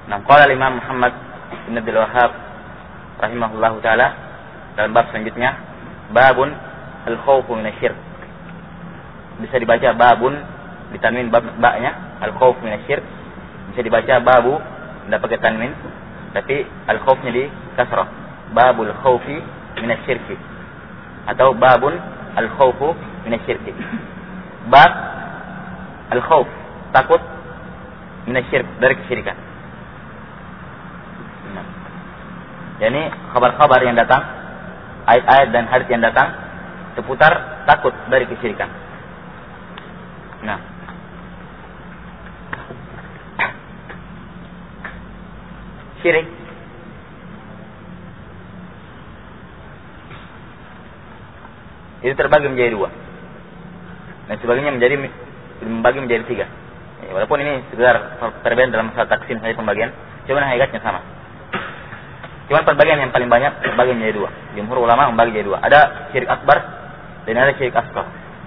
Nah, qala Imam Muhammad bin Abdul Wahhab rahimahullahu taala dalam bab selanjutnya, babun al-khawfu minasyirk. Bisa dibaca babun ditanwin ba-nya, al-khawf minasyirk. Bisa dibaca babu tidak pakai tanwin, tapi al-khawfnya di kasrah. Babul khawfi minasyirki atau babun al-khawfu minasyirki. Bab al-khawf, takut, minasyirk, dari kesyirikan. Nah, yani kabar-kabar yang datang, ayat-ayat dan hadis yang datang seputar takut dari kesyirikan. Nah, syirik itu terbagi menjadi dua, dan sebagainya membagi menjadi tiga. Walaupun ini sekedar perbedaan dalam masalah taksim saja pembagian, cuma hakikatnya sama. Cuma pembagian yang paling banyak terbagi menjadi dua. Jumhur ulama membagi menjadi dua. Ada syirik akbar dan ada syirik asghar.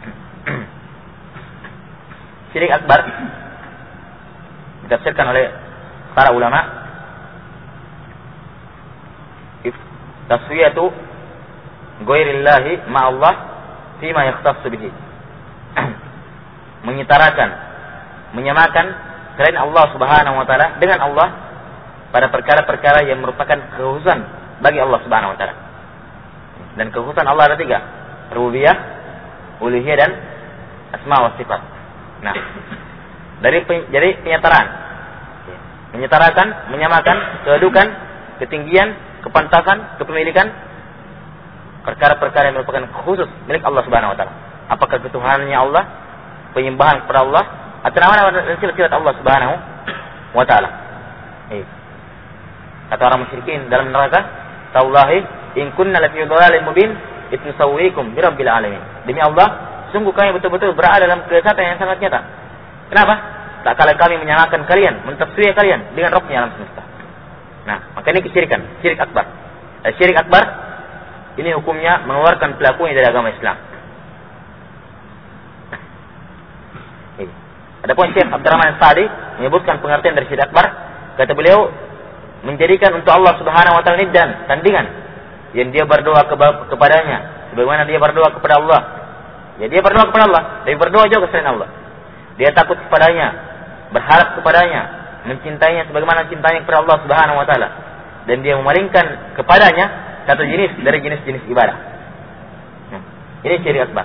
Syirik akbar ditafsirkan oleh para ulama, taswiyatu ghairillahi ma'allah fima yakhtassu bihi. Menyetarakan, menyamakan selain Allah Subhanahu wa taala dengan Allah pada perkara-perkara yang merupakan kekhususan bagi Allah Subhanahu wa taala. Dan kekhususan Allah ada tiga: rububiyah, uluhiyah, dan asma wa sifat. Nah, jadi penyetaraan, menyetarakan, menyamakan kedudukan, ketinggian, kepantasan, kepemilikan perkara-perkara yang merupakan khusus milik Allah Subhanahu wa taala. Apakah ketuhanannya Allah, penyembahan kepada Allah, atau nama-nama dan sifat-sifat Allah Subhanahu wa taala. Kata orang musyrikin dalam neraka, "Tallahi in kunna lafi dhalalin mubin itnusawwikum bi rabbil alamin." Demi Allah, sungguh kami betul-betul berada dalam kesesatan yang sangat nyata. Kenapa? Tak kala kami menyamakan kalian, mentafsir kalian dengan Rabbnya alam semesta. Nah, maka ini kesyirikan, syirik akbar. Syirik akbar ini hukumnya mengeluarkan pelakunya dari agama Islam. Adapun Syekh Abdurrahman As-Sa'di menyebutkan pengertian dari syirik akbar, kata beliau, menjadikan untuk Allah Subhanahu wa taala niddan, tandingan yang dia berdoa kepadanya sebagaimana dia berdoa kepada Allah. Ya, dia berdoa kepada Allah, tapi berdoa juga selain Allah. Dia takut kepadanya, berharap kepadanya, mencintainya sebagaimana cintanya kepada Allah Subhanahu wa taala, dan dia memalingkan kepadanya satu jenis dari jenis-jenis ibadah. Ini syirik akbar.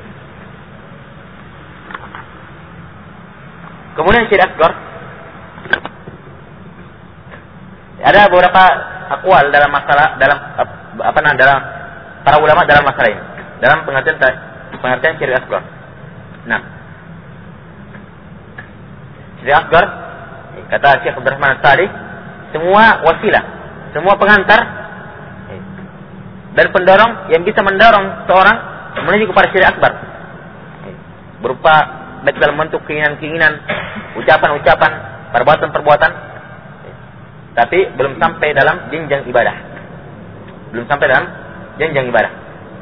Kemudian syirik asghar, ada beberapa akwal dalam masalah dalam para ulama dalam masalah ini, dalam pengertian syirik asghar. Nah, syirik asghar kata Syekh Abdurrahman As-Sa'di, semua wasilah, semua pengantar dan pendorong yang bisa mendorong seorang menuju kepada syirik akbar, berupa dalam bentuk keinginan-keinginan, ucapan-ucapan, perbuatan-perbuatan, tapi belum sampai dalam jenjang ibadah. Belum sampai dalam jenjang ibadah.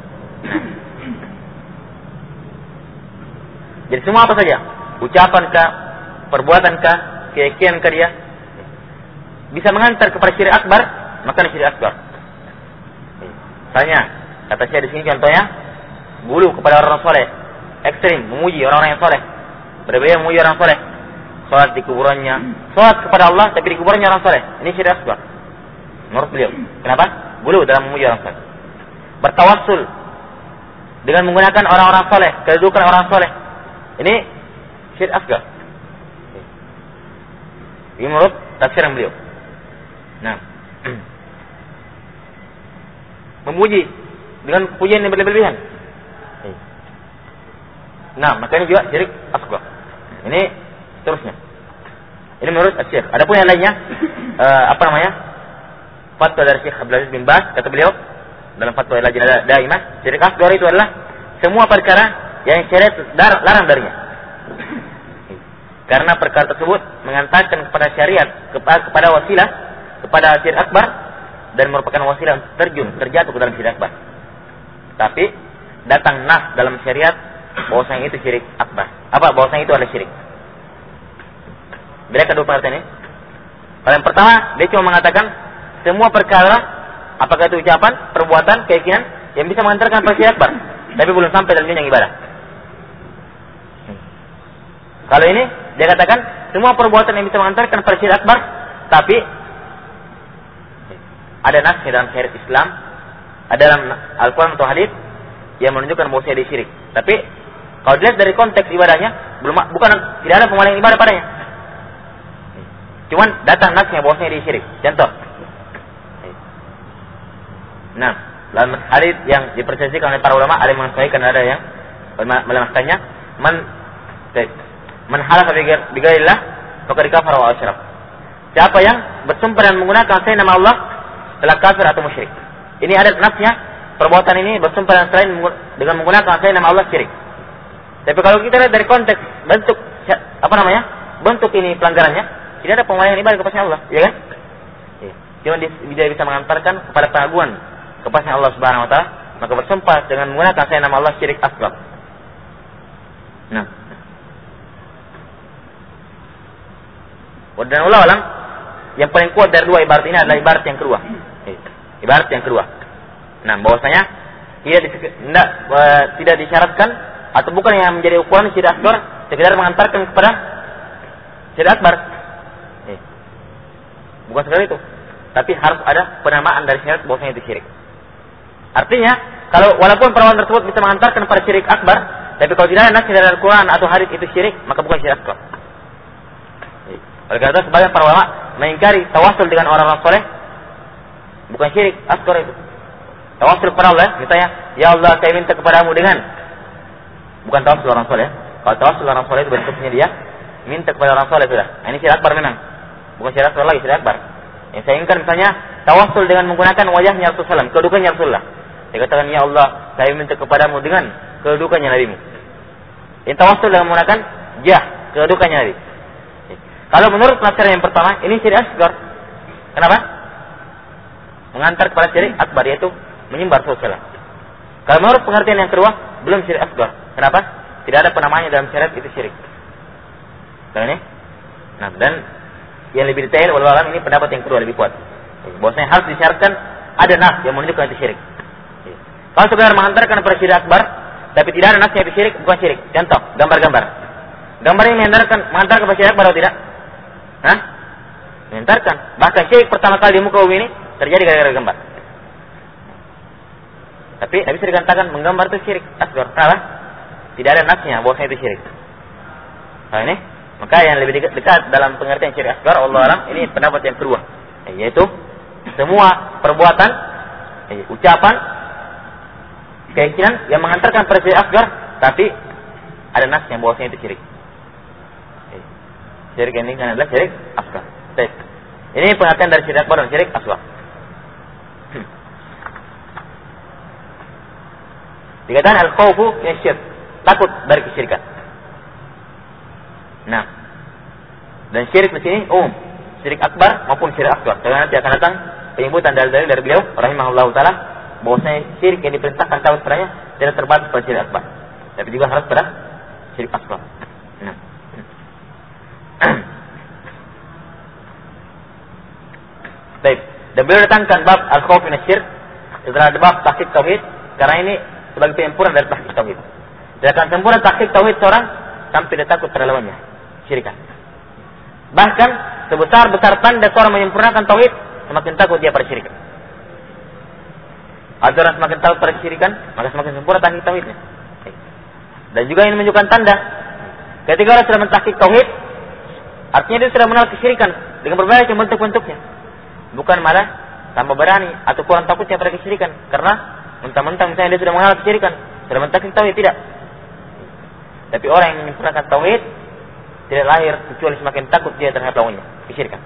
Jadi semua apa saja, ucapankah, perbuatankah, keyakinan dia bisa mengantar kepada syirik akbar, maka ini syirik akbar. Misalnya, kata saya di sini contohnya, gulu kepada orang soleh, ekstrim, memuji orang-orang yang soleh, berbeda memuji orang soleh, sholat di kuburannya, sholat kepada Allah tapi di kuburannya orang soleh, ini syirik akbar menurut beliau. Kenapa? Gulu dalam memuji orang soleh. Bertawassul dengan menggunakan orang-orang soleh, kedudukan orang soleh, ini syirik akbar. Ini menurut tafsiran beliau. Nah, memuji dengan pujian yang berlebihan. Nah, maka ini juga syirik asghar. Ini terusnya. Ini menurut Syekh. Adapun yang lainnya, fatwa dari Syekh Abdul Aziz bin Baz, kata beliau dalam fatwa Lajnah Daimah, syirik asghar itu adalah semua perkara yang syariat larang darinya. Karena perkara tersebut mengantarkan kepada syariat, kepada wasilah, kepada syirik akbar, dan merupakan wasilah untuk terjatuh ke dalam syirik akbar. Tapi datang nas dalam syariat bahwasanya itu syirik akbar. Bahwasanya itu adalah syirik. Beda kedua pengertian ini. Kalau yang pertama, dia cuma mengatakan semua perkara, apakah itu ucapan, perbuatan, keyakinan yang bisa mengantarkan pada syirik akbar, tapi belum sampai dalam jenjang ibadah. Kalau ini dia katakan semua perbuatan yang bisa mengantarkan pada syirik akbar, tapi ada nasnya dalam syariat Islam, ada dalam Al-Quran atau hadis yang menunjukkan bahwa dia syirik. Tapi kalau dilihat dari konteks ibadahnya, tidak ada pengalihan ibadah padanya. Cuman datang nasnya bahwasanya dia syirik. Contoh. Nah, dalam hadis yang diperselisihkan oleh para ulama, ada yang menyesuaikan, ada yang melemahkannya. Man halafa bi ghairillah faqad kafara wa asyrak. Siapa yang bersumpah dan menggunakan selain nama Allah telah kafir atau musyrik. Ini ada nasnya, perbuatan ini bersumpah dan selain dengan menggunakan selain nama Allah syirik. Tapi kalau kita lihat dari konteks bentuk bentuk ini pelanggarannya, tidak ada pengalihan ibadah kepada Allah, ya kan? Ya. Cuma dia bisa mengantarkan kepada pengaguan kepada Allah Subhanahu wa taala, maka bersumpah dengan menggunakan selain nama Allah syirik asghar. Nah. Dan ulah alam yang paling kuat dari 2 ibarat ini adalah ibarat yang kedua. Ibarat yang kedua. Nah, bahwasanya tidak disyaratkan atau bukan yang menjadi ukuran syirik asghar sekedar mengantarkan kepada syirik akbar. Bukan sekedar itu, tapi harus ada penamaan dari syirik bahwasanya itu syirik. Artinya, kalau walaupun perbuatan tersebut bisa mengantarkan pada syirik akbar, tapi kalau tidak ada nas dari Al-Quran atau hadis itu syirik, maka bukan syirik akbar. Oleh karena itu, sebagian para ulama mengingkari tawassul dengan orang-orang soleh, bukan syirik akbar itu. Tawassul kepada Allah, misalnya, ya Allah, saya minta kepadamu dengan, bukan tawassul orang soleh. Kalau tawassul orang soleh itu bentuknya dia minta kepada orang soleh sudah. Nah, ini syirik akbar memang, bukan syirik akbar lagi, syirik akbar. Yang saya inginkan misalnya tawassul dengan menggunakan wajahnya Rasulullah, kedudukannya Rasulullah. Saya katakan, ya Allah, saya minta kepadamu dengan kedudukannya Nabi-Mu. Ini tawassul dengan menggunakan kedudukannya Nabi. Kalau menurut penafsiran yang pertama, ini syirik asghar. Kenapa? Mengantar kepada syirik akbar, yaitu menyembah Rasulullah. Kalau menurut pengertian yang kedua, belum syirik asghar. Kenapa? Tidak ada penamaannya dalam syariat itu syirik. Kalau ini? Nah, dan yang lebih detail wallahu ini pendapat yang kedua lebih kuat. Bahwasanya harus disyaratkan ada nas yang menunjukkan itu syirik. Kalau sebenarnya mengantarkan kepada syirik akbar, tapi tidak ada nasnya itu syirik, bukan syirik. Contoh, gambar-gambar. Gambar ini mengantarkan kepada syirik akbar atau tidak? Hah? Mengantarkan. Bahkan syirik pertama kali di muka bumi ini terjadi gara-gara gambar. Tapi tidak bisa dikatakan menggambar itu syirik asghar. Kenapa? Tidak ada nasnya bahwasanya itu syirik. Nah ini, maka yang lebih dekat dalam pengertian syirik asghar, Allah alam, ini pendapat yang kedua, yaitu semua perbuatan, ucapan, keyakinan yang mengantarkan pada syirik asghar, tapi ada nasnya bahwasanya itu syirik. Syirik ini kan adalah syirik asghar. Ini pengertian dari syirik akbar dan syirik asghar. Dikatakan al-khawfu min syirk, takut dari kesyirikan. Nah, dan syirik di sini syirik akbar maupun syirik asghar. Karena nanti akan datang penyebutan dari beliau rahimahullahu taala bahwasanya syirik yang diperintahkan tahu sebenarnya tidak terbatas pada syirik akbar, tapi juga harus pada syirik asghar. Nah. Baik, dan beliau datangkan bab al-khawf min syirk setelah bab tahqiq tauhid, karena ini sebagai penyempurna dari tahqiq tauhid. Dia akan sempurna tahqiq tauhid seorang sampai dia takut pada lawannya, syirikan. Bahkan sebesar-besar tanda seorang menyempurnakan tauhid, semakin takut dia pada syirikan. Agar semakin takut pada syirikan, maka semakin sempurna tahqiq tauhidnya. Dan juga ini menunjukkan tanda ketika orang sudah mentahqiq tauhid, artinya dia sudah mengenal kesyirikan dengan berbagai bentuk-bentuknya. Bukan malah tambah berani atau kurang takutnya pada kesyirikan, karena mentang-mentang misalnya dia sudah mengenal kesyirikan, sudah mentahqiq tauhid, tidak. Tapi orang yang menyempurnakan tauhid tidak lahir kecuali semakin takut dia terhadap lawannya, kesyirikan.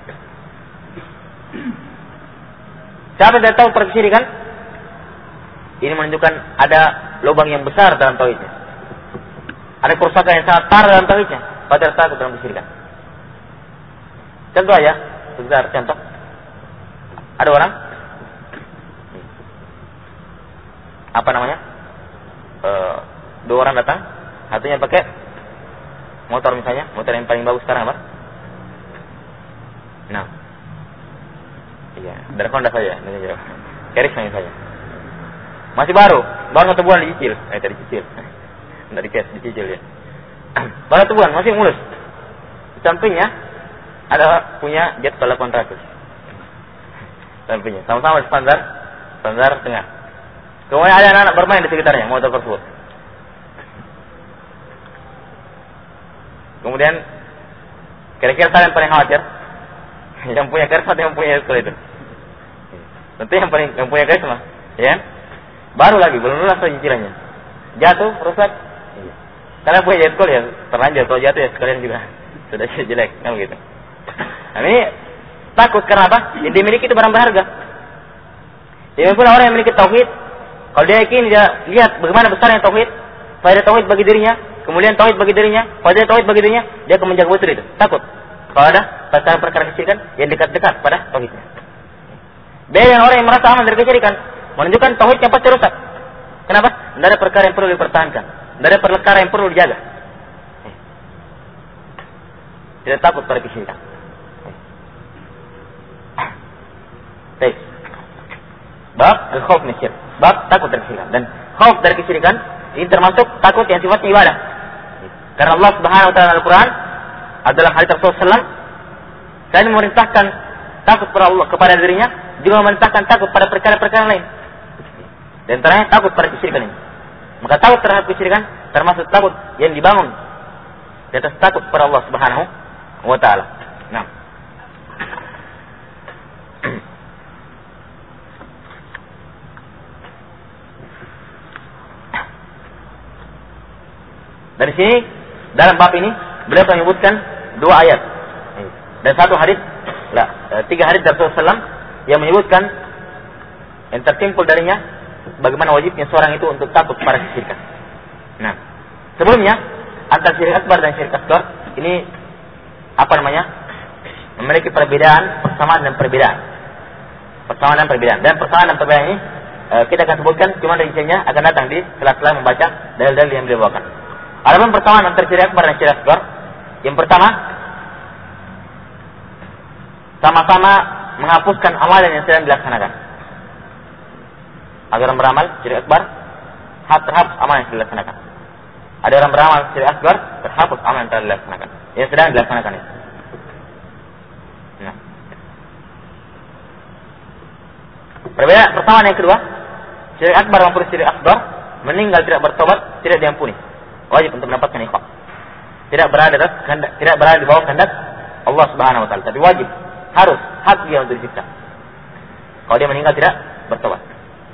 Siapa yang tidak tahu pada kesyirikan? Ini menunjukkan ada lubang yang besar dalam tauhidnya. Ada kerusakan yang sangat parah dalam tauhidnya, padahal takut dalam kesyirikan. Contoh aja, sebentar contoh. Ada orang, apa namanya? 2 orang datang, satunya pakai motor misalnya, motor yang paling bagus sekarang apa? Nah, Iya, dari Honda saja. Keris saya. Masih baru 1 bulan dicicil. Tadi dicicil. Enggak dikes, dicicil ya. Baru 1 bulan, masih mulus. Di sampingnya ada punya Jet 800. Sampingnya, sama-sama standar tengah. Kemudian ada anak-anak bermain di sekitarnya motor tersebut. Kemudian kira-kira kalian paling khawatir yang punya keris atau yang punya eskal itu? Tentu yang punya keris mah, ya. Baru lagi belum lunas cicilannya. Jatuh, rusak. Kalian punya eskal ya terlanjur, kalau jatuh ya sekalian juga sudah jelek, kan begitu. Nah, ini takut karena apa? Yang dimiliki itu barang berharga. Jadi pula orang yang memiliki tauhid, kalau dia yakin, dia lihat bagaimana besarnya tauhid, faedah tauhid bagi dirinya, kemudian tauhid bagi dirinya, faedah tauhid bagi dirinya, dia akan menjaga betul itu. Takut kalau ada perkara-perkara kesyirikan yang dekat-dekat pada tauhidnya. Beda dengan orang yang merasa aman dari kesyirikan, menunjukkan tauhidnya pasti rusak. Kenapa? Tidak ada perkara yang perlu dipertahankan, tidak ada perkara yang perlu dijaga. Tidak takut pada kesyirikan. Baik. Bab al-khauf min syirk. Bab takut dari kesyirikan. Dan khauf dari kesyirikan ini termasuk takut yang sifatnya ibadah. Karena Allah Subhanahu wa taala Al-Qur'an adalah hadits Rasulullah SAW, selain memerintahkan takut kepada Allah kepada dirinya, juga memerintahkan takut pada perkara-perkara lain. Dan antaranya takut pada kesyirikan ini. Maka takut terhadap kesyirikan termasuk takut yang dibangun di atas takut kepada Allah Subhanahu wa taala. Nah. Dari sini dalam bab ini beliau menyebutkan 2 ayat dan 1 hadis, 3 hadis dari Rasulullah SAW yang menyebutkan yang tertimpul darinya bagaimana wajibnya seorang itu untuk takut pada kesyirikan. Nah, sebelumnya antara syirik akbar dan syirik asghar ini memiliki perbedaan, persamaan dan perbedaan. Persamaan dan perbedaan. Dan persamaan dan perbedaan ini kita akan sebutkan, cuma rinciannya akan datang di setelah membaca dalil-dalil yang beliau bawakan. Adapun persamaan antara syirik akbar dan syirik asghar, yang pertama sama-sama menghapuskan amalan yang sedang dilaksanakan. Ada orang beramal syirik akbar, terhapus amalan yang sedang dilaksanakan. Ada orang beramal syirik asghar, terhapus amalan yang telah dilaksanakan. Yang sedang dilaksanakan itu. Nah. Perbedaan persamaan yang kedua, syirik akbar maupun syirik asghar, meninggal tidak bertobat tidak diampuni. Wajib untuk mendapatkan iqab. Tidak berada di bawah kehendak Allah Subhanahu wa taala, tapi wajib, harus, hak dia untuk disiksa. Kalau dia meninggal tidak bertobat.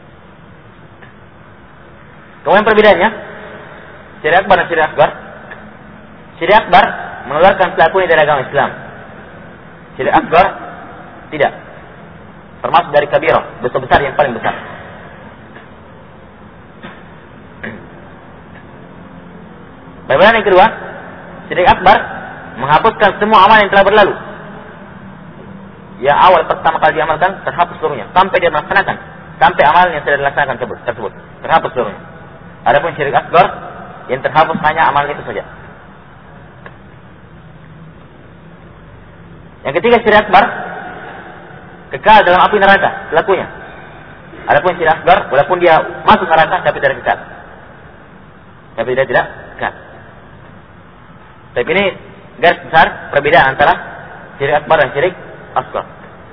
Kemudian perbedaannya, syirik akbar dan syirik asghar. Syirik akbar mengeluarkan pelakunya dari agama Islam. Syirik asghar tidak. Termasuk dari kabirah, dosa besar yang paling besar. Perbedaan yang kedua, syirik akbar menghapuskan semua amal yang telah berlalu. Ya awal pertama kali diamalkan terhapus seluruhnya sampai dia melaksanakan, sampai amal yang sudah dilaksanakan tersebut terhapus seluruhnya. Adapun syirik asghar yang terhapus hanya amal itu saja. Yang ketiga, syirik akbar kekal dalam api neraka pelakunya. Adapun syirik asghar walaupun dia masuk neraka tapi tidak kekal. Tapi dia tidak kekal. Tapi ini garis besar perbedaan antara syirik akbar dan syirik asghar.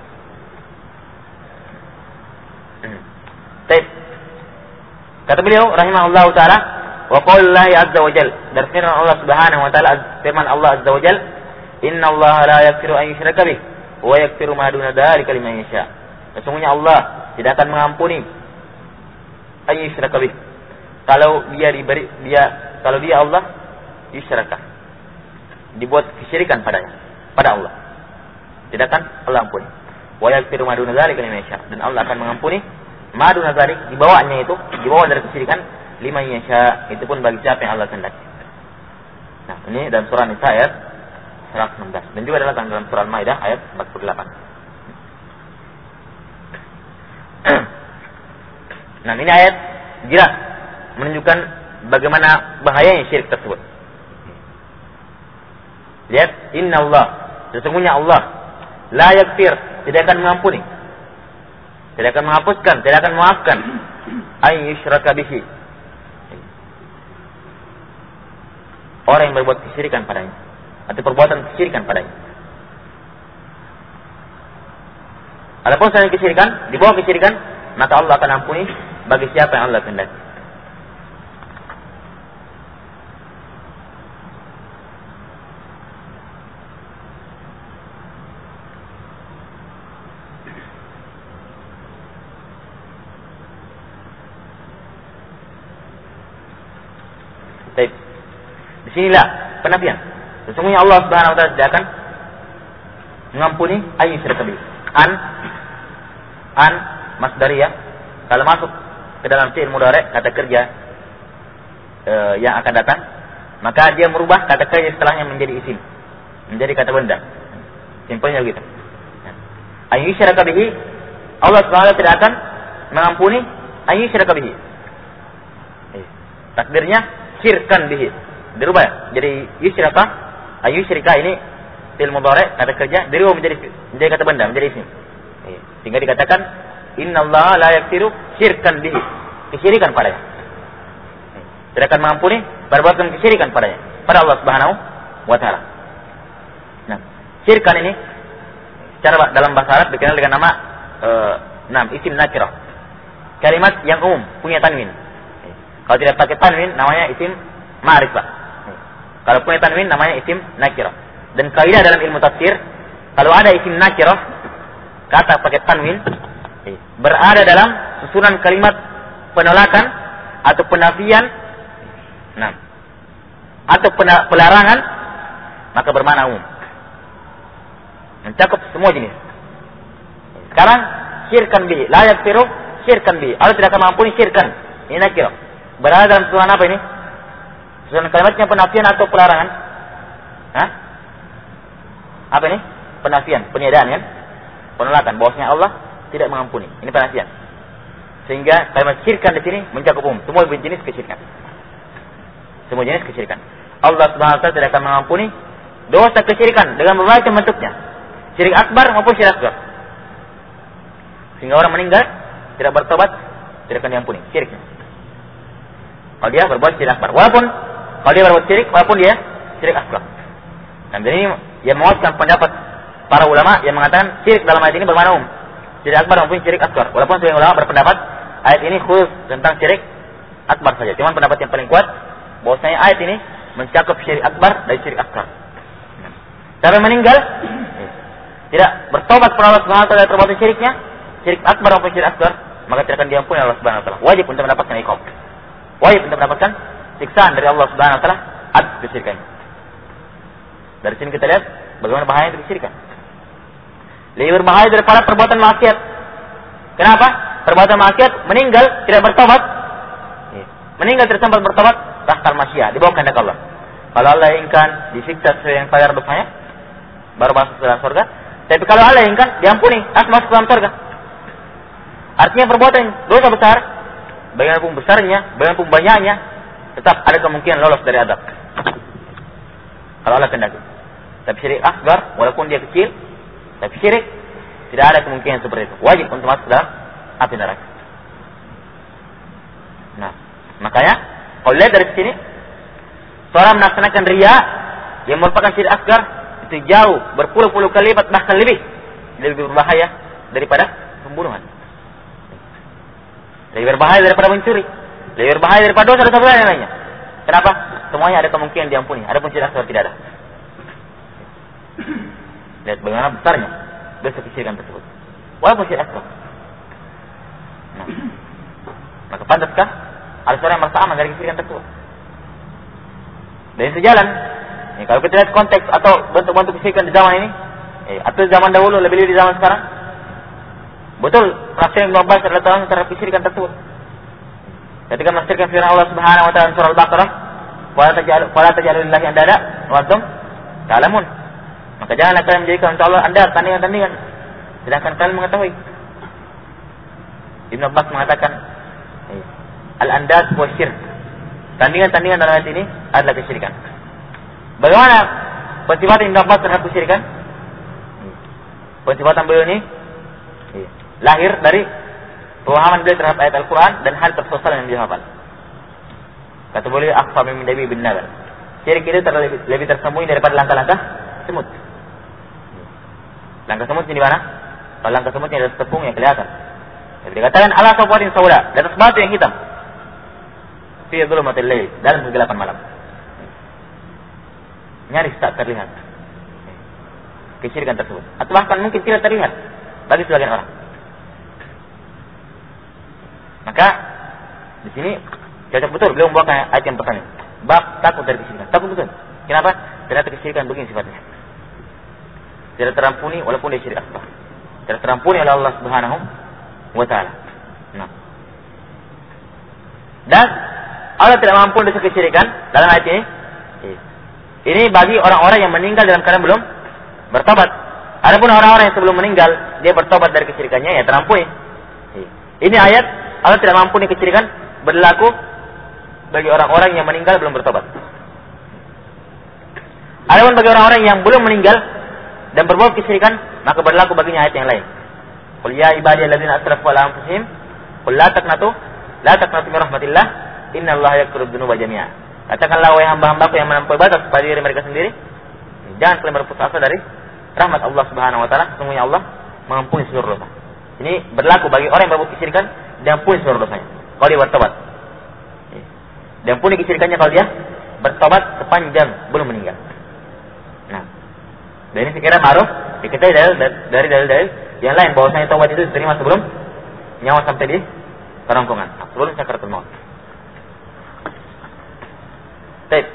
Baik. Kata beliau rahimahullahu taala, wa qaulillahi azza wa jalla, dari firman Allah Subhanahu wa taala, firman Allah azza wa jalla, innallaha la yaghfiru an yushraka bih wa yaghfiru ma duna dzalika liman yasha. Sesungguhnya Allah tidak akan mengampuni an yushraka bih. Kalau dia Allah yusyraka, dibuat kesyirikan pada Allah, tidak akan Allah ampuni. Wa yaghfiru ma duna dzalika liman yasha, dan Allah akan mengampuni ma duna dzalik, di bawahnya itu, di bawah dari kesyirikan, liman yasha, itu pun bagi siapa yang Allah kehendaki. Nah, ini dalam surah Nisa ayat 116 dan juga dalam surah Al-Maidah ayat 48. Nah, ini ayat jelas menunjukkan bagaimana bahayanya syirik tersebut. Lihat, inna Allah, sesungguhnya Allah la yaghfir, tidak akan mengampuni tidak akan menghapuskan, tidak akan memaafkan ay yushraka bihi. Orang yang berbuat kesyirikan padanya atau perbuatan kesyirikan padanya. Adapun selain kesyirikan, di bawah kesyirikan, maka Allah akan ampuni bagi siapa yang Allah kehendaki. Baik. Disinilah penafian. Sesungguhnya Allah Subhanahu wa taala tidak akan mengampuni ayy syirka bihi. An masdariyah kalau masuk ke dalam fi'il mudhari' kata kerja yang akan datang, maka dia merubah kata kerja setelahnya menjadi isim, menjadi kata benda. Simpelnya begitu. Ayy syirka bihi, Allah Subhanahu wa taala tidak akan mengampuni ayy syirka bihi. Takdirnya syirkan bihi. Dirubah jadi yusyraka, ayyusyrika ini fi'il mudhari' kata kerja dirubah menjadi kata benda, menjadi isim. Sehingga dikatakan innallaha la yaghfiru syirkan bihi. Kesyirikan padanya. Tidak akan mengampuni perbuatan kesyirikan padanya, pada Allah Subhanahu wa taala. Nah, syirkan ini secara dalam bahasa Arab dikenal dengan nama isim nakirah. Kalimat yang umum, punya tanwin. Kalau tidak pakai tanwin namanya isim ma'rifah. Kalau punya tanwin namanya isim nakirah. Dan kaidah dalam ilmu tafsir, kalau ada isim nakirah, kata pakai tanwin, berada dalam susunan kalimat penolakan atau penafian, atau pelarangan, maka bermakna umum, mencakup semua jenis. Sekarang syirkan bihi, la yaghfiru syirkan bihi. Allah tidak akan mengampuni syirkan. Ini nakirah. Berada dalam susunan apa ini? Susunan kalimatnya penafian atau pelarangan? Apa ini? Penafian, peniadaan kan? Penolakan bahwasanya Allah tidak mengampuni. Ini penafian. Sehingga kalimat syirkan di sini mencakup umum semua jenis kesyirikan. Semua jenis kesyirikan. Allah Subhanahu wa taala tidak akan mengampuni dosa kesyirikan dengan berbagai bentuknya. Syirik akbar maupun syirik asghar. Sehingga orang meninggal tidak bertobat tidak akan diampuni syiriknya. Kalau dia berbuat syirik akbar, walaupun kalau dia berbuat syirik, walaupun dia syirik asghar. Dan ini yang menguatkan pendapat para ulama yang mengatakan syirik dalam ayat ini bermakna umum, syirik akbar maupun syirik asghar. Walaupun sebagian ulama berpendapat ayat ini khusus tentang syirik akbar saja. Cuma pendapat yang paling kuat bahwasanya ayat ini mencakup syirik akbar dan syirik asghar. Sampai meninggal tidak bertobat kepada Allah Subhanahu wa taala dari perbuatan syiriknya, syirik akbar maupun syirik asghar, maka tidak akan diampuni Allah Subhanahu wa taala. Wajib untuk mendapatkan iqab. Wajib untuk mendapatkan siksaan dari Allah Subhanahu wa taala atas kesyirikan. Dari sini kita lihat bagaimana bahaya itu kesyirikan. Lebih berbahaya daripada perbuatan maksiat. Kenapa? Perbuatan maksiat meninggal tidak bertobat. Meninggal tidak sempat bertobat, tahtal masyiah, di bawah kehendak Allah. Kalau Allah inginkan disiksa sesuai yang kadar dosanya, baru masuk ke dalam surga. Tapi kalau Allah inginkan diampuni, masuk ke dalam surga. Artinya perbuatan dosa besar, bagaimanapun besarnya, bagaimanapun banyaknya, tetap ada kemungkinan lolos dari azab. Kalau Allah kehendaki. Tapi syirik asghar, walaupun dia kecil, tapi syirik tidak ada kemungkinan seperti itu. Wajib untuk masuk dalam api neraka. Nah, makanya kalau lihat dari sini, seorang melaksanakan riya yang merupakan syirik asghar itu jauh berpuluh-puluh kali lipat, bahkan lebih berbahaya daripada pembunuhan. Lebih berbahaya daripada mencuri, lebih berbahaya daripada dosa-dosa yang lainnya. Kenapa? Semuanya ada kemungkinan diampuni. Adapun syirik asghar tidak ada. Lihat bagaimana besarnya dosa kesyirikan tersebut. Walaupun syirik asghar. Nah, maka pantaskah ada seorang yang merasa aman dari kesyirikan tersebut? Dan sejalan. Kalau kita lihat konteks atau bentuk-bentuk kesyirikan di zaman ini, atau zaman dahulu lebih-lebih di zaman sekarang, betul penafsiran Ibnu Abbas adalah tentang terhadap kesyirikan tersebut. Ketika menafsirkan firman Allah Subhanahu wa taala surah Al-Baqarah, "Wala taj'alu lillahi andada wa antum ta'lamun." Maka janganlah kalian menjadikan untuk Allah andad, tandingan-tandingan, sedangkan kalian mengetahui. Ibnu Abbas mengatakan, al-andad wa syirk. Tandingan-tandingan dalam ayat ini adalah kesyirikan. Bagaimana pensifatan Ibnu Abbas terhadap kesyirikan? Pensifatan beliau ini lahir dari pemahaman beliau terhadap ayat Al-Quran dan hal tersosial yang dia hafal. Kata beliau, akhfa min dabi bin nabar. Syirik itu lebih tersembunyi daripada langkah-langkah semut. Langkah semut di mana? Kalau langkah semutnya di atas tepung yang kelihatan. Jadi dikatakan ala sawfatin sauda, di atas batu yang hitam. Fi dhulumatil lail, dalam kegelapan malam. Nyaris tak terlihat kesyirikan tersebut, atau bahkan mungkin tidak terlihat bagi sebagian orang. Maka di sini cocok betul beliau membawakan ayat yang pertama. Bab takut dari kesyirikan. Takut betul. Kenapa? Ternyata kesyirikan begini sifatnya. Tidak terampuni walaupun dia syirik akbar. Tidak terampuni oleh Allah Subhanahu wa taala. Nah. Dan Allah tidak mampu dosa kesyirikan dalam ayat ini. Ini bagi orang-orang yang meninggal dalam keadaan belum bertobat. Adapun orang-orang yang sebelum meninggal dia bertobat dari kesyirikannya, ya terampuni. Ini ayat Allah tidak mengampuni kesyirikan berlaku bagi orang-orang yang meninggal belum bertobat. Adapun bagi orang-orang yang belum meninggal dan berbuat kesyirikan, maka berlaku baginya ayat yang lain. Qul ya ibadiyalladzina asrafu ala anfusihim, qul la taqnatu min rahmatillah, innallaha yaghfiru dzunuba jami'a. Katakanlah wahai hamba-hambaku yang melampaui batas pada diri mereka sendiri, jangan kalian berputus asa dari rahmat Allah Subhanahu wa taala, sesungguhnya Allah mengampuni seluruh dosa. Ini berlaku bagi orang yang berbuat kesyirikan dan ampuni seluruh dosanya kalau dia bertobat. Dan ampuni kesyirikannya kalau dia bertobat sepanjang belum meninggal. Nah, dan ini sekiranya ma'ruf diketahui dari dalil-dalil yang lain bahwasanya taubat itu diterima sebelum nyawa sampai di kerongkongan, sebelum sakaratul maut. Baik.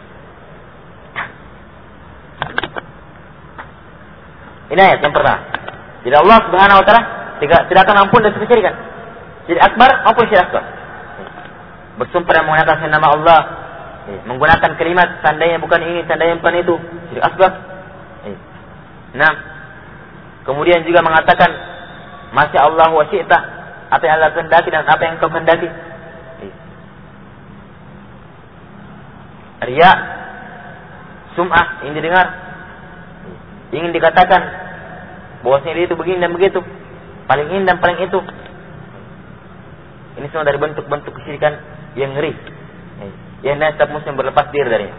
Ini ayat yang pertama. Jadi Allah Subhanahu wa taala tidak akan ampun dosa kesyirikan. Syirik akbar maupun syirik akbar. Bersumpah dan menggunakan nama Allah, menggunakan kalimat seandainya bukan ini, seandainya bukan itu, syirik akbar. Nah, kemudian juga mengatakan masya Allah wa syi'ta, apa yang Allah kehendaki dan apa yang kau kehendaki. Riya, sum'ah, ingin didengar, ingin dikatakan bahwasanya dia itu begini dan begitu, paling ini dan paling itu. Ini semua dari bentuk-bentuk kesyirikan yang ngeri, yang setiap muslim berlepas diri darinya.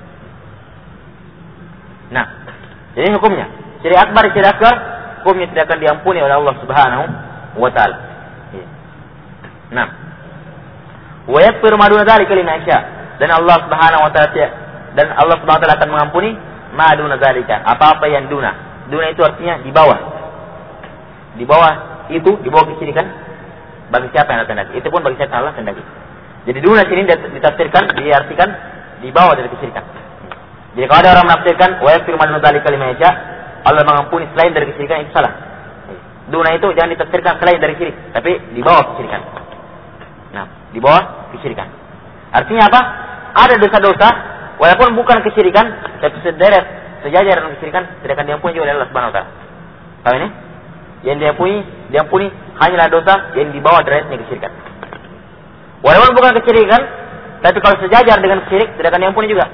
Nah, jadi hukumnya syirik akbar, hukumnya tidak akan diampuni oleh Allah Subhanahu wa taala. Nah, wa yaghfiru ma duna dzalika liman yasha, dan Allah Subhanahu wa taala akan mengampuni ma duna dzalika, apa-apa yang duna. Duna itu artinya di bawah. Di bawah itu, di bawah kesyirikan bagi siapa yang Allah kehendaki. Itu pun bagi siapa yang Allah kehendaki. Jadi duna sini ditafsirkan, diartikan di bawah dari kesyirikan. Jadi kalau ada orang menafsirkan wa yaghfiru ma duna dzalika liman yasha, Allah mengampuni selain dari kesyirikan, itu salah. Duna itu jangan ditafsirkan selain dari syirik, tapi di bawah kesyirikan. Nah, di bawah kesyirikan. Artinya apa? Ada dosa-dosa walaupun bukan kesyirikan, tapi sederet sejajar dengan kesyirikan, tidak akan diampuni oleh Allah Subhanahu wa taala. Tahu ini? Yang diampuni hanyalah dosa yang di bawah derajatnya kesyirikan. Walaupun bukan kesyirikan, tapi kalau sejajar dengan syirik, tidak akan diampuni juga.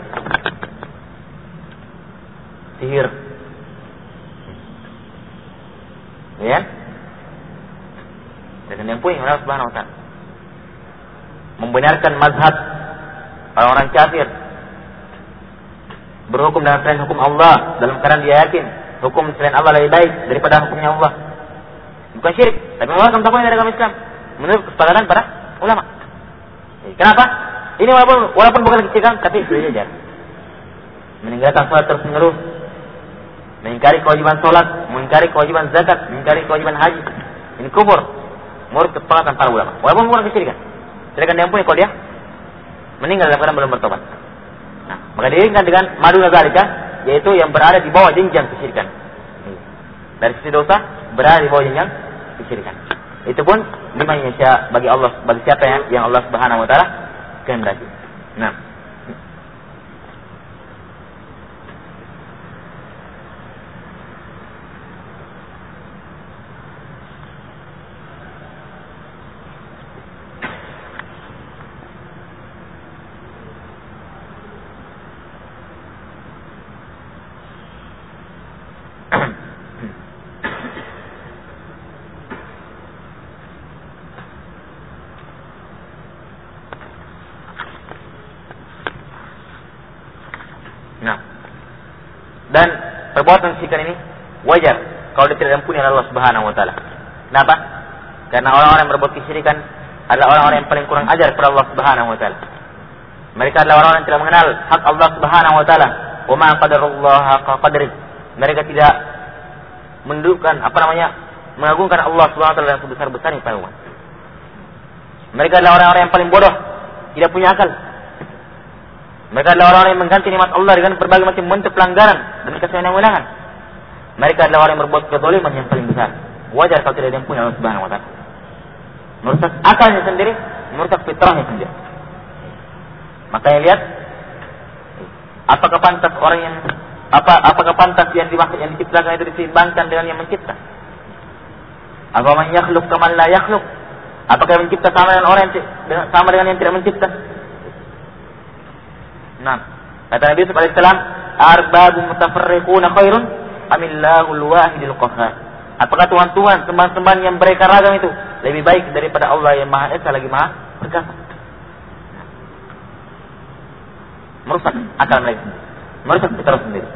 Sihir. Ya? Tidak akan diampuni oleh Allah Subhanahu wa taala. Membenarkan mazhab orang-orang kafir, berhukum dengan selain hukum Allah dalam keadaan dia yakin hukum selain Allah lebih baik daripada hukumnya Allah. Bukan syirik, tapi mengeluarkan takwanya dari agama Islam menurut kesepakatan para ulama. Kenapa? Ini walaupun bukan kesyirikan, tapi sejajar. Meninggalkan salat terus menerus, mengingkari kewajiban salat, mengingkari kewajiban zakat, mengingkari kewajiban haji. Ini kufur menurut kesepakatan para ulama. Walaupun bukan kesyirikan, tidak akan diampuni kalau dia meninggal dalam keadaan belum bertobat. Nah, maka diiringkan dengan maduna zalika, yaitu yang berada di bawah jenjang kesyirikan. Dari sisi dosa berada di bawah jenjang kesyirikan. Itu pun liman yasha, bagi Allah, bagi siapa yang Allah Subhanahu wa taala kehendaki. Nah, perbuatan kesyirikan ini wajar kalau dia tidak diampuni oleh Allah Subhanahu wa taala. Kenapa? Karena orang-orang yang berbuat kesyirikan adalah orang-orang yang paling kurang ajar kepada Allah Subhanahu wa taala. Mereka adalah orang-orang yang tidak mengenal hak Allah Subhanahu wa taala. Wa ma qadarullah haqqa qadri. Mereka tidak mendudukkan mengagungkan Allah Subhanahu wa taala yang sebesar-besarnya pada umat. Mereka adalah orang-orang yang paling bodoh, tidak punya akal. Mereka adalah orang-orang yang mengganti nikmat Allah dengan berbagai macam bentuk pelanggaran dan kesenangan-wenangan. Mereka adalah orang yang berbuat kezaliman yang paling besar. Wajar kalau tidak diampuni Allah Subhanahu wa taala. Merusak akalnya sendiri, merusak fitrahnya sendiri. Makanya lihat, apakah pantas yang diciptakan itu diseimbangkan dengan yang mencipta? Apa man yakhluq kama la yakhluq? Apakah yang mencipta sama dengan yang tidak mencipta? Nah, kata Nabi sallallahu alaihi wasallam, "Arbabun mutafarriquna khairun amillahul wahidul qahhar." Apakah tuhan-tuhan, sembahan-sembahan yang mereka ragam itu lebih baik daripada Allah yang Maha Esa lagi Maha Perkasa? Merusak akal mereka sendiri, merusak fitrah sendiri.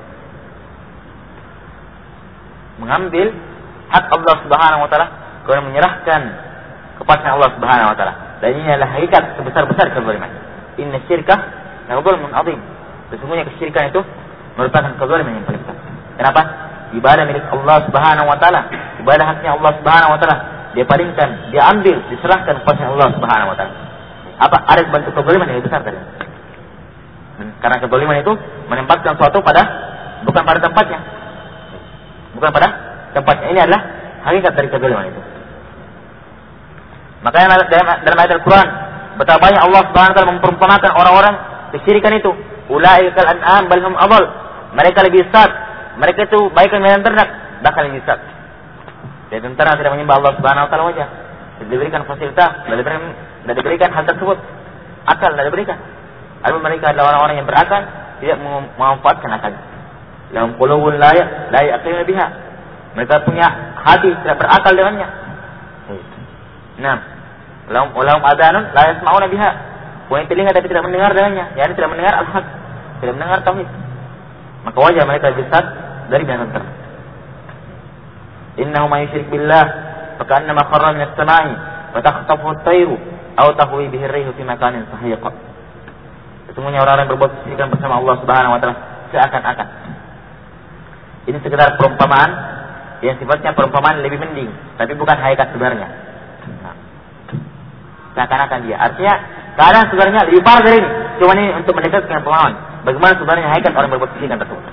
Mengambil hak Allah Subhanahu wa taala, kemudian menyerahkan kepada Allah Subhanahu wa taala. Dan ini adalah hakikat sebesar-besar kezaliman. Inna syirka dzulmun adzim. Sesungguhnya kesyirikan itu merupakan kezaliman yang paling besar. Kenapa? Ibadah milik Allah Subhanahu wa taala, ibadah haknya Allah Subhanahu wa taala, dia palingkan, dia ambil, diserahkan kepada Allah Subhanahu wa taala. Apa ada bentuk kezaliman yang besar tadi? Karena kezaliman itu menempatkan suatu bukan pada tempatnya. Bukan pada tempatnya. Ini adalah hakikat dari kezaliman itu. Makanya dalam ayat Al-Quran betapa banyak Allah Subhanahu wa taala memperumpamakan orang-orang kesyirikan itu. Ulaikal an'am bal hum adall. Mereka lebih sesat. Mereka itu baikkan dengan ternak, bahkan lebih sesat. Jadi ternak tidak menyembah Allah Subhanahu wa taala wajah. Tidak diberikan fasilitas, tidak diberikan hal tersebut. Akal tidak diberikan. Adapun mereka adalah orang-orang yang berakal, tidak memanfaatkan akalnya. Lahum qulubun la yaqiluna biha. Mereka punya hati tidak berakal dengannya. Nah, lahum adanun la yasma'una biha. Punya telinga tapi tidak mendengar dengannya, yakni tidak mendengar al-haq, tidak mendengar tauhid. Maka wajah mereka lebih sesat dari binatang ternak. Innahu may yusyrik billah fakannama kharra min as-sama'i wa takhtafu at-tayru aw tahwi bihi ar-rihu fi makanin sahiq. Sesungguhnya orang-orang yang berbuat kesyirikan bersama Allah Subhanahu wa taala seakan-akan. Ini sekedar perumpamaan yang sifatnya perumpamaan lebih mending, tapi bukan hakikat sebenarnya. Nah, seakan-akan dia. Artinya keadaan sebenarnya lebih parah dari ini. Cuma ini untuk mendekatkan pemahaman bagaimana sebenarnya hakikat orang berbuat kesyirikan tersebut.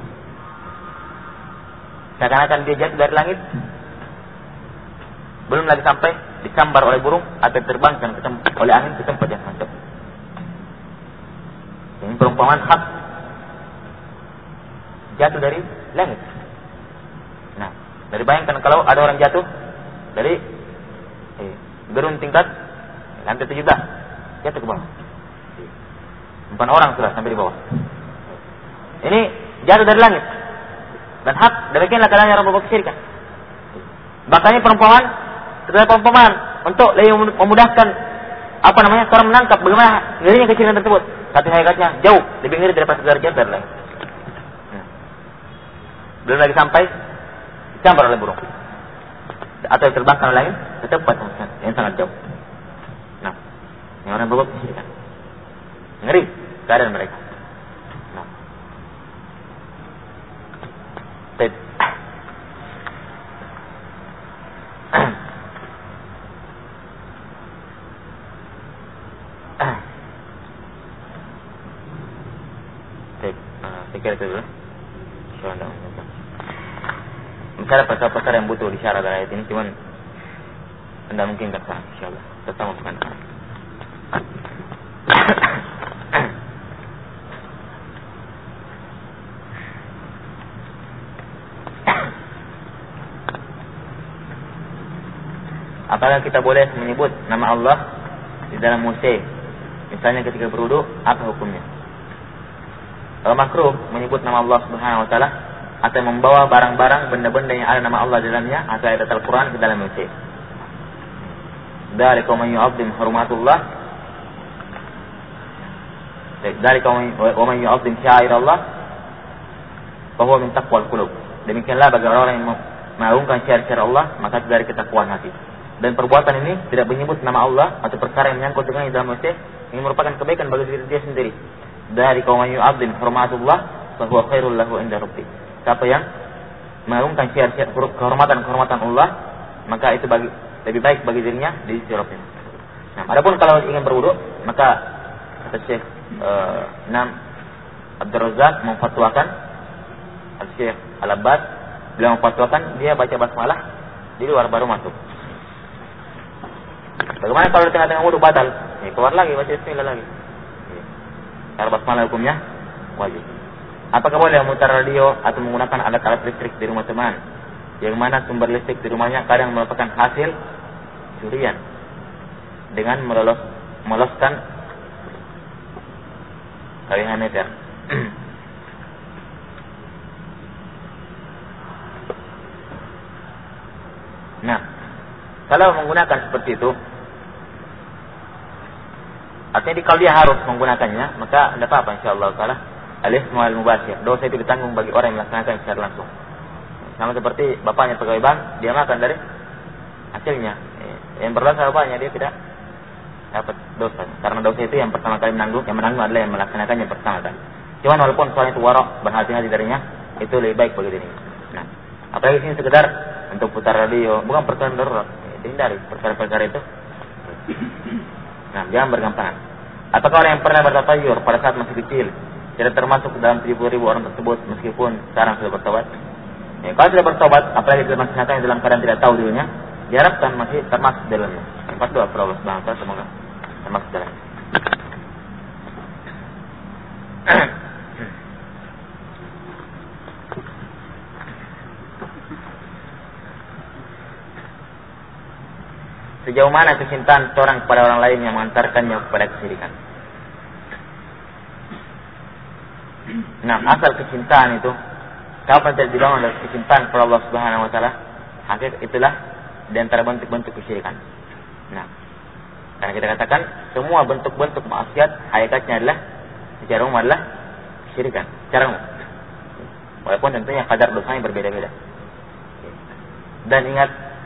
Seakan-akan dia jatuh dari langit, belum lagi sampai disambar oleh burung atau diterbangkan oleh angin ke tempat yang sanjung. Ini perumpamaan hak jatuh dari langit. Nah, dari bayangkan kalau ada orang jatuh dari gedung tingkat lantai 17 jatuh ke bawah. 4 orang sudah sampai di bawah. Ini jatuh dari langit. Dan hak demikianlah keadaannya orang berbuat kesyirikan. Makanya perumpamaan setelah perumpamaan untuk lebih memudahkan seorang menangkap bagaimana ngerinya kesyirikan tersebut. Tapi hakikatnya jauh lebih ngeri daripada sekedar jatuh dari langit. Belum lagi sampai disambar oleh burung atau diterbangkan oleh langit ke tempat yang sangat jauh. Nah, yang orang berbuat kesyirikan ngeri keadaan mereka. Nah, saya kira itu dulu. Misalnya pasal-pasal yang butuh disyarat dari ayat ini, cuman tidak mungkin tak sah, insyaallah. Tetap bukan. Apakah kita boleh menyebut nama Allah di dalam musik? Misalnya ketika berwudu, apa hukumnya? Kalau makruh menyebut nama Allah Subhanahu wa taala atau membawa barang-barang benda-benda yang ada nama Allah di dalamnya atau ayat Al-Qur'an ke dalam masjid. Dzalika man yu'azzim hurumatullah. Dzalika wa man yu'azzim sya'airallah bahwa min taqwal qulub. Demikianlah bagi orang yang mengagungkan syiar-syiar Allah, maka dari ketakwaan hati. Dan perbuatan ini tidak menyebut nama Allah atau perkara yang menyangkut dengan dalam masjid, ini merupakan kebaikan bagi diri dia sendiri. Dari kaum yang yu'adzim hurmatullah, fa huwa khairul lahu inda rabbih. Siapa yang mengagungkan syiar-syiar kehormatan Allah, maka itu lebih baik bagi dirinya di sisi Rabbnya. Nah, adapun kalau ingin berwudu, maka kata Syekh Abdul Razak memfatwakan, Syekh Al-Abbad beliau memfatwakan dia baca basmalah di luar baru masuk. Bagaimana kalau di tengah-tengah wudu batal? Keluar lagi baca bismillah lagi. Cara basmalah hukumnya wajib. Apakah boleh memutar radio atau menggunakan alat-alat listrik di rumah teman yang mana sumber listrik di rumahnya kadang merupakan hasil curian dengan meloloskan kawingan meter? Nah, kalau menggunakan seperti itu, artinya kalau dia harus menggunakannya, maka tidak apa-apa insyaallah taala. Al-ithmu al-mubashir, dosa itu ditanggung bagi orang yang melaksanakan secara langsung. Sama seperti bapaknya pegawai bank, dia makan dari hasilnya. Yang berdosa bapaknya, dia tidak dapat dosa. Karena dosa itu yang pertama kali menanggung adalah yang melaksanakannya pertama kali. Cuman walaupun soal itu warok, berhati-hati darinya, itu lebih baik bagi dirinya. Nah, apalagi ini sekedar untuk putar radio, bukan perkara darurat. Dihindari perkara-perkara itu. Nah, jangan bergampangan. Apakah orang yang pernah bertatayur pada saat masih kecil tidak termasuk dalam 70.000 orang tersebut meskipun sekarang sudah bertobat? Ya, kalau sudah bertobat, apalagi tidak melaksanakannya dalam keadaan tidak tahu dirinya, diharapkan masih termasuk dalamnya. Empat doa kepada Allah Subhanahu wa taala semoga termasuk dalamnya. Sejauh mana kecintaan seorang kepada orang lain yang mengantarkannya kepada kesyirikan? Nah, asal kecintaan itu kapan tidak dibangun dari kecintaan kepada Allah Subhanahu wa taala, hakikat itulah di antara bentuk-bentuk kesyirikan. Nah, karena kita katakan semua bentuk-bentuk maksiat hakikatnya adalah secara umum adalah kesyirikan, secara umum. Walaupun tentunya kadar dosanya berbeda-beda. Dan ingat,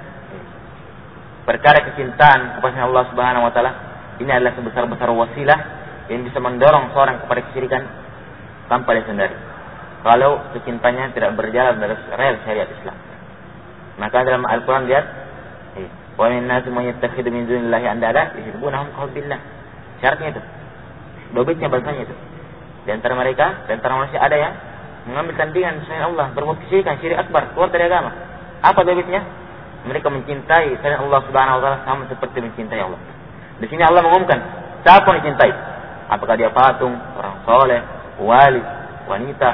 perkara kecintaan kepada Allah Subhanahu wa taala ini adalah sebesar-besar wasilah yang bisa mendorong seorang kepada kesyirikan tanpa disadari. Kalau kecintanya tidak berjalan dari rel syariat Islam. Maka dalam Al-Qur'an lihat, wa min nasi man yattakhidhu min dunillahi andada yuhibbunahum kahubbillah. Syaratnya itu. Dobitnya bahasanya itu. Di antara mereka, di antara manusia ada yang mengambil tandingan selain Allah, berbuat kesyirikan, syirik akbar, keluar dari agama. Apa dobitnya? Mereka mencintai selain Allah Subhanahu wa taala sama seperti mencintai Allah. Di sini Allah mengumumkan siapa yang dicintai. Apakah dia patung, orang soleh, wali, wanita,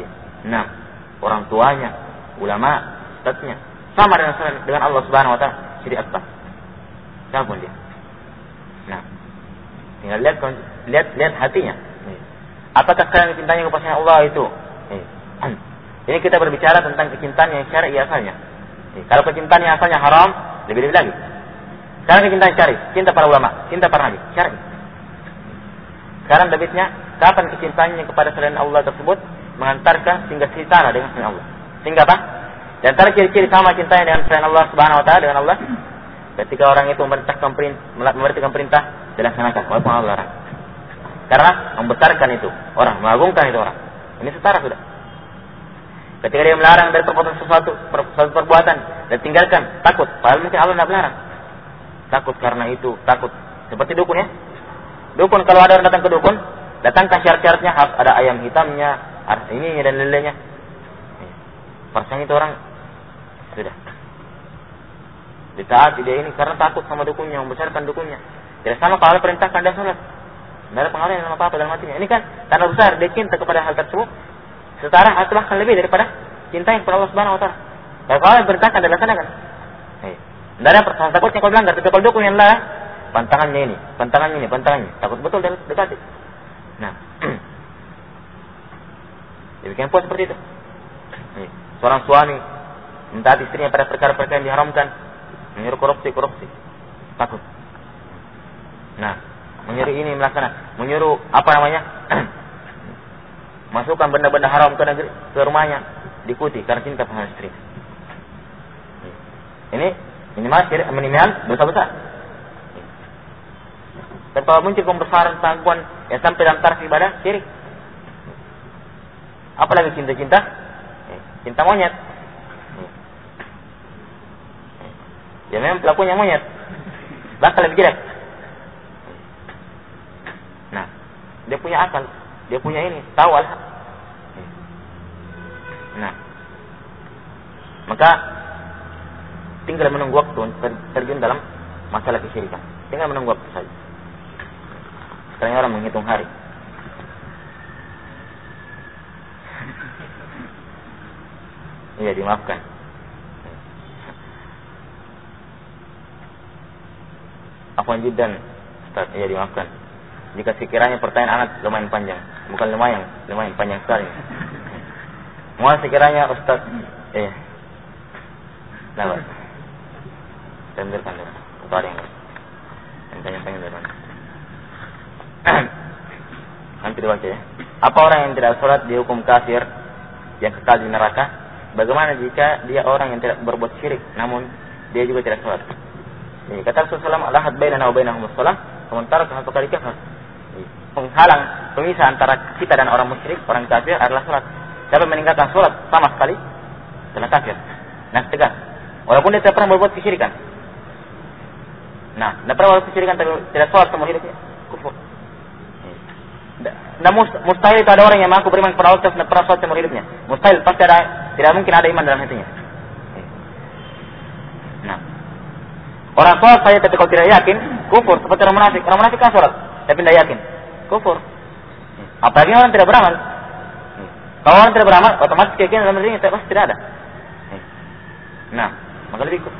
orang tuanya, ulama, ustadznya, sama dengan Allah Subhanahu wa taala, syirik akbar. Siapa dia? Nah, tinggal lihat hatinya. Apakah kalian cintanya kepada Allah itu? Ini kita berbicara tentang kecintaan yang syar'i asalnya. Kalau kecintaan yang asalnya haram, lebih-lebih lagi. Sekarang kecintaan syar'i, cinta para ulama, cinta para nabi, syar'i. Sekarang debitnya, kapan kecintaannya kepada selain Allah tersebut mengantarkan sehingga setara dengan selain Allah. Sehingga apa? Di antara ciri-ciri sama cintanya dengan selain Allah Subhanahu wa taala dengan Allah, ketika orang itu memerintahkan perintah, dilaksanakan walaupun Allah larang. Karena membesarkan itu orang, mengagungkan itu orang. Ini setara sudah. Ketika dia melarang dari sesuatu perbuatan dan tinggalkan, takut. Padahal mungkin Allah tidak melarang. Takut karena itu, takut. Seperti dukun ya. Dukun, kalau ada orang datang ke dukun, datangkan syarat-syaratnya, harus ada ayam hitamnya, harus ini dan lelenya. Perasaan itu orang sudah ditaati dia ini karena takut sama dukunnya, membesarkan dukunnya. Tidak sama kalau perintahkan dia sholat. Tidak ada pengaruhnya sama apa-apa dalam hatinya. Ini kan karena besar dia cinta kepada hal tersebut, setara atau bahkan lebih daripada cinta yang kepada Allah Subhanahu wa taala. Kalau Allah perintahkan dan laksanakan. Tidak ada perasaan takutnya kalau melanggar, tapi kalau dukun yang larang, pantangannya ini, takut betul dan dekati. Nah, demikian pun seperti itu. Seorang suami mentaati istrinya pada perkara-perkara yang diharamkan, menyuruh korupsi, takut. Nah, menyuruh ini melaksanakan, menyuruh masukkan benda-benda haram ke negeri, ke rumahnya, diikuti karena cinta pada istri. Ini minimal dosa besar. Dan kalau muncul pembesaran tanggungan yang sampai dalam taraf ibadah, syirik. Apalagi cinta-cinta, cinta monyet. Ya memang pelakunya monyet, bakal lebih jelek. Nah, dia punya akal, dia punya ini, tahu al-haq. Nah, maka tinggal menunggu waktu terjun dalam masalah kesyirikan. Tinggal menunggu waktu saja. Sekarang orang menghitung hari. Iya, dimaafkan. Afwan jiddan, Ustaz. Iya, dimaafkan. Jika sekiranya pertanyaan anak lumayan panjang, bukan lumayan panjang sekali. Mohon sekiranya Ustaz, nah, tenderkan dulu. Atau ada yang tanya-tanya dari mana? Nanti dibaca ya. Apa orang yang tidak sholat dihukum kafir yang kekal di neraka? Bagaimana jika dia orang yang tidak berbuat syirik, namun dia juga tidak sholat? Ini kata Rasulullah, "Al-ahad bainana wa bainahumus shalah, sementara satu kali kafir." Penghalang, pemisah antara kita dan orang musyrik, orang kafir adalah sholat. Siapa meninggalkan sholat sama sekali adalah kafir. Nah, tegas. Walaupun dia tidak pernah berbuat kesyirikan. Nah, tidak pernah berbuat kesyirikan tapi tidak sholat seumur hidupnya, kufur. Nah, mustahil itu ada orang yang mengaku beriman kepada Allah tidak pernah sholat seumur hidupnya. Mustahil, pasti ada, tidak mungkin ada iman dalam hatinya. Nah, orang sholat saja tapi kalau tidak yakin, kufur. Seperti orang munafik. Orang munafik kan sholat tapi tidak yakin, kufur. Apalagi orang tidak beramal. Kalau orang tidak beramal, otomatis keyakinan dalam dirinya pasti tidak ada. Nah, maka lebih kufur.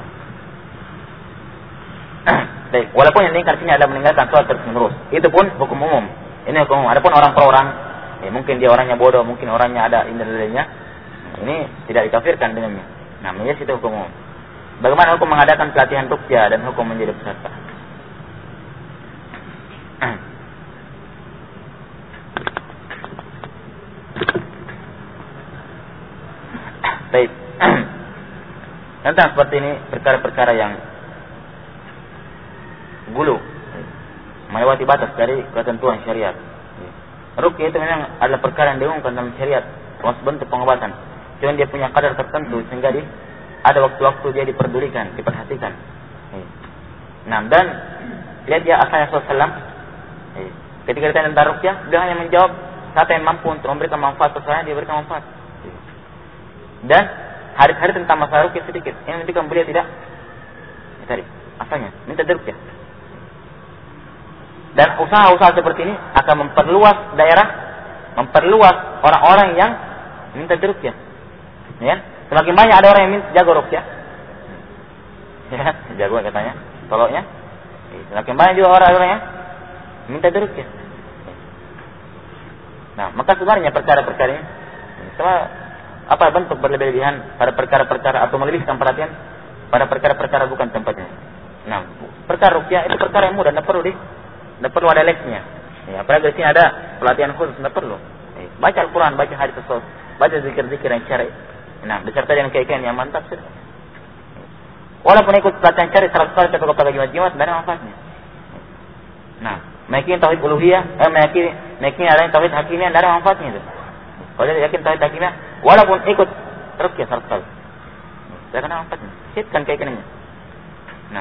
Baik, walaupun yang diingkar sini ada meninggalkan sholat terus-menerus, itu pun hukum umum. Ini hukum umum. Adapun orang per orang, mungkin dia orangnya bodoh, mungkin orangnya ada ini-ininya, ini tidak dikafirkan dengannya. Nah, menjadi itu hukum umum. Bagaimana hukum mengadakan pelatihan ruqyah dan hukum menjadi peserta? Baik. Tentang seperti ini perkara-perkara yang gulu, melewati batas dari ketentuan syariat. Ruqyah itu memang adalah perkara yang diumumkan dalam syariat, termasuk bentuk pengobatan. Cuma dia punya kadar tertentu sehingga ada waktu-waktu dia diperdulikan, diperhatikan. Nah, dan lihat dia asalnya Rasulullah. Ketika ditanya tentang ruqyah, dia hanya menjawab kata yang mampu untuk memberikan manfaat sesuai dia berikan manfaat. Dan hari-hari tentang masalah ruqyah sedikit. Yang menunjukkan beliau tidak tadi asalnya minta ruqyah. Dan usaha-usaha seperti ini akan memperluas daerah, memperluas orang-orang yang minta ruqyah. Ya, semakin banyak ada orang yang minta jago ruqyah. Ya, jago katanya, toloknya. Semakin banyak juga orang-orang yang minta ruqyah. Nah, maka sebenarnya perkara-perkara ini apa bentuk berlebihan pada perkara-perkara atau melebihkan perhatian pada perkara-perkara bukan tempatnya. Nah, perkara ruqyah itu perkara yang mudah, tidak perlu ada lesnya. Ya, apalagi di sini ada pelatihan khusus, tidak perlu. Baca Al-Quran, baca hadis Rasul, baca zikir-zikir yang syar'i. Nah, beserta dengan keyakinan yang mantap sudah. Walaupun ikut pelatihan syar'i 100 kali tapi kalau pada jimat tidak ada manfaatnya. Nah, meyakini tauhid uluhiyah, meyakini ada tauhid hakimiyah tidak ada manfaatnya itu. Kalau dia yakin tauhid hakimiyah, walaupun ikut ruqyah 100 kali, tidak ada manfaatnya. Hidupkan keyakinannya. Nah,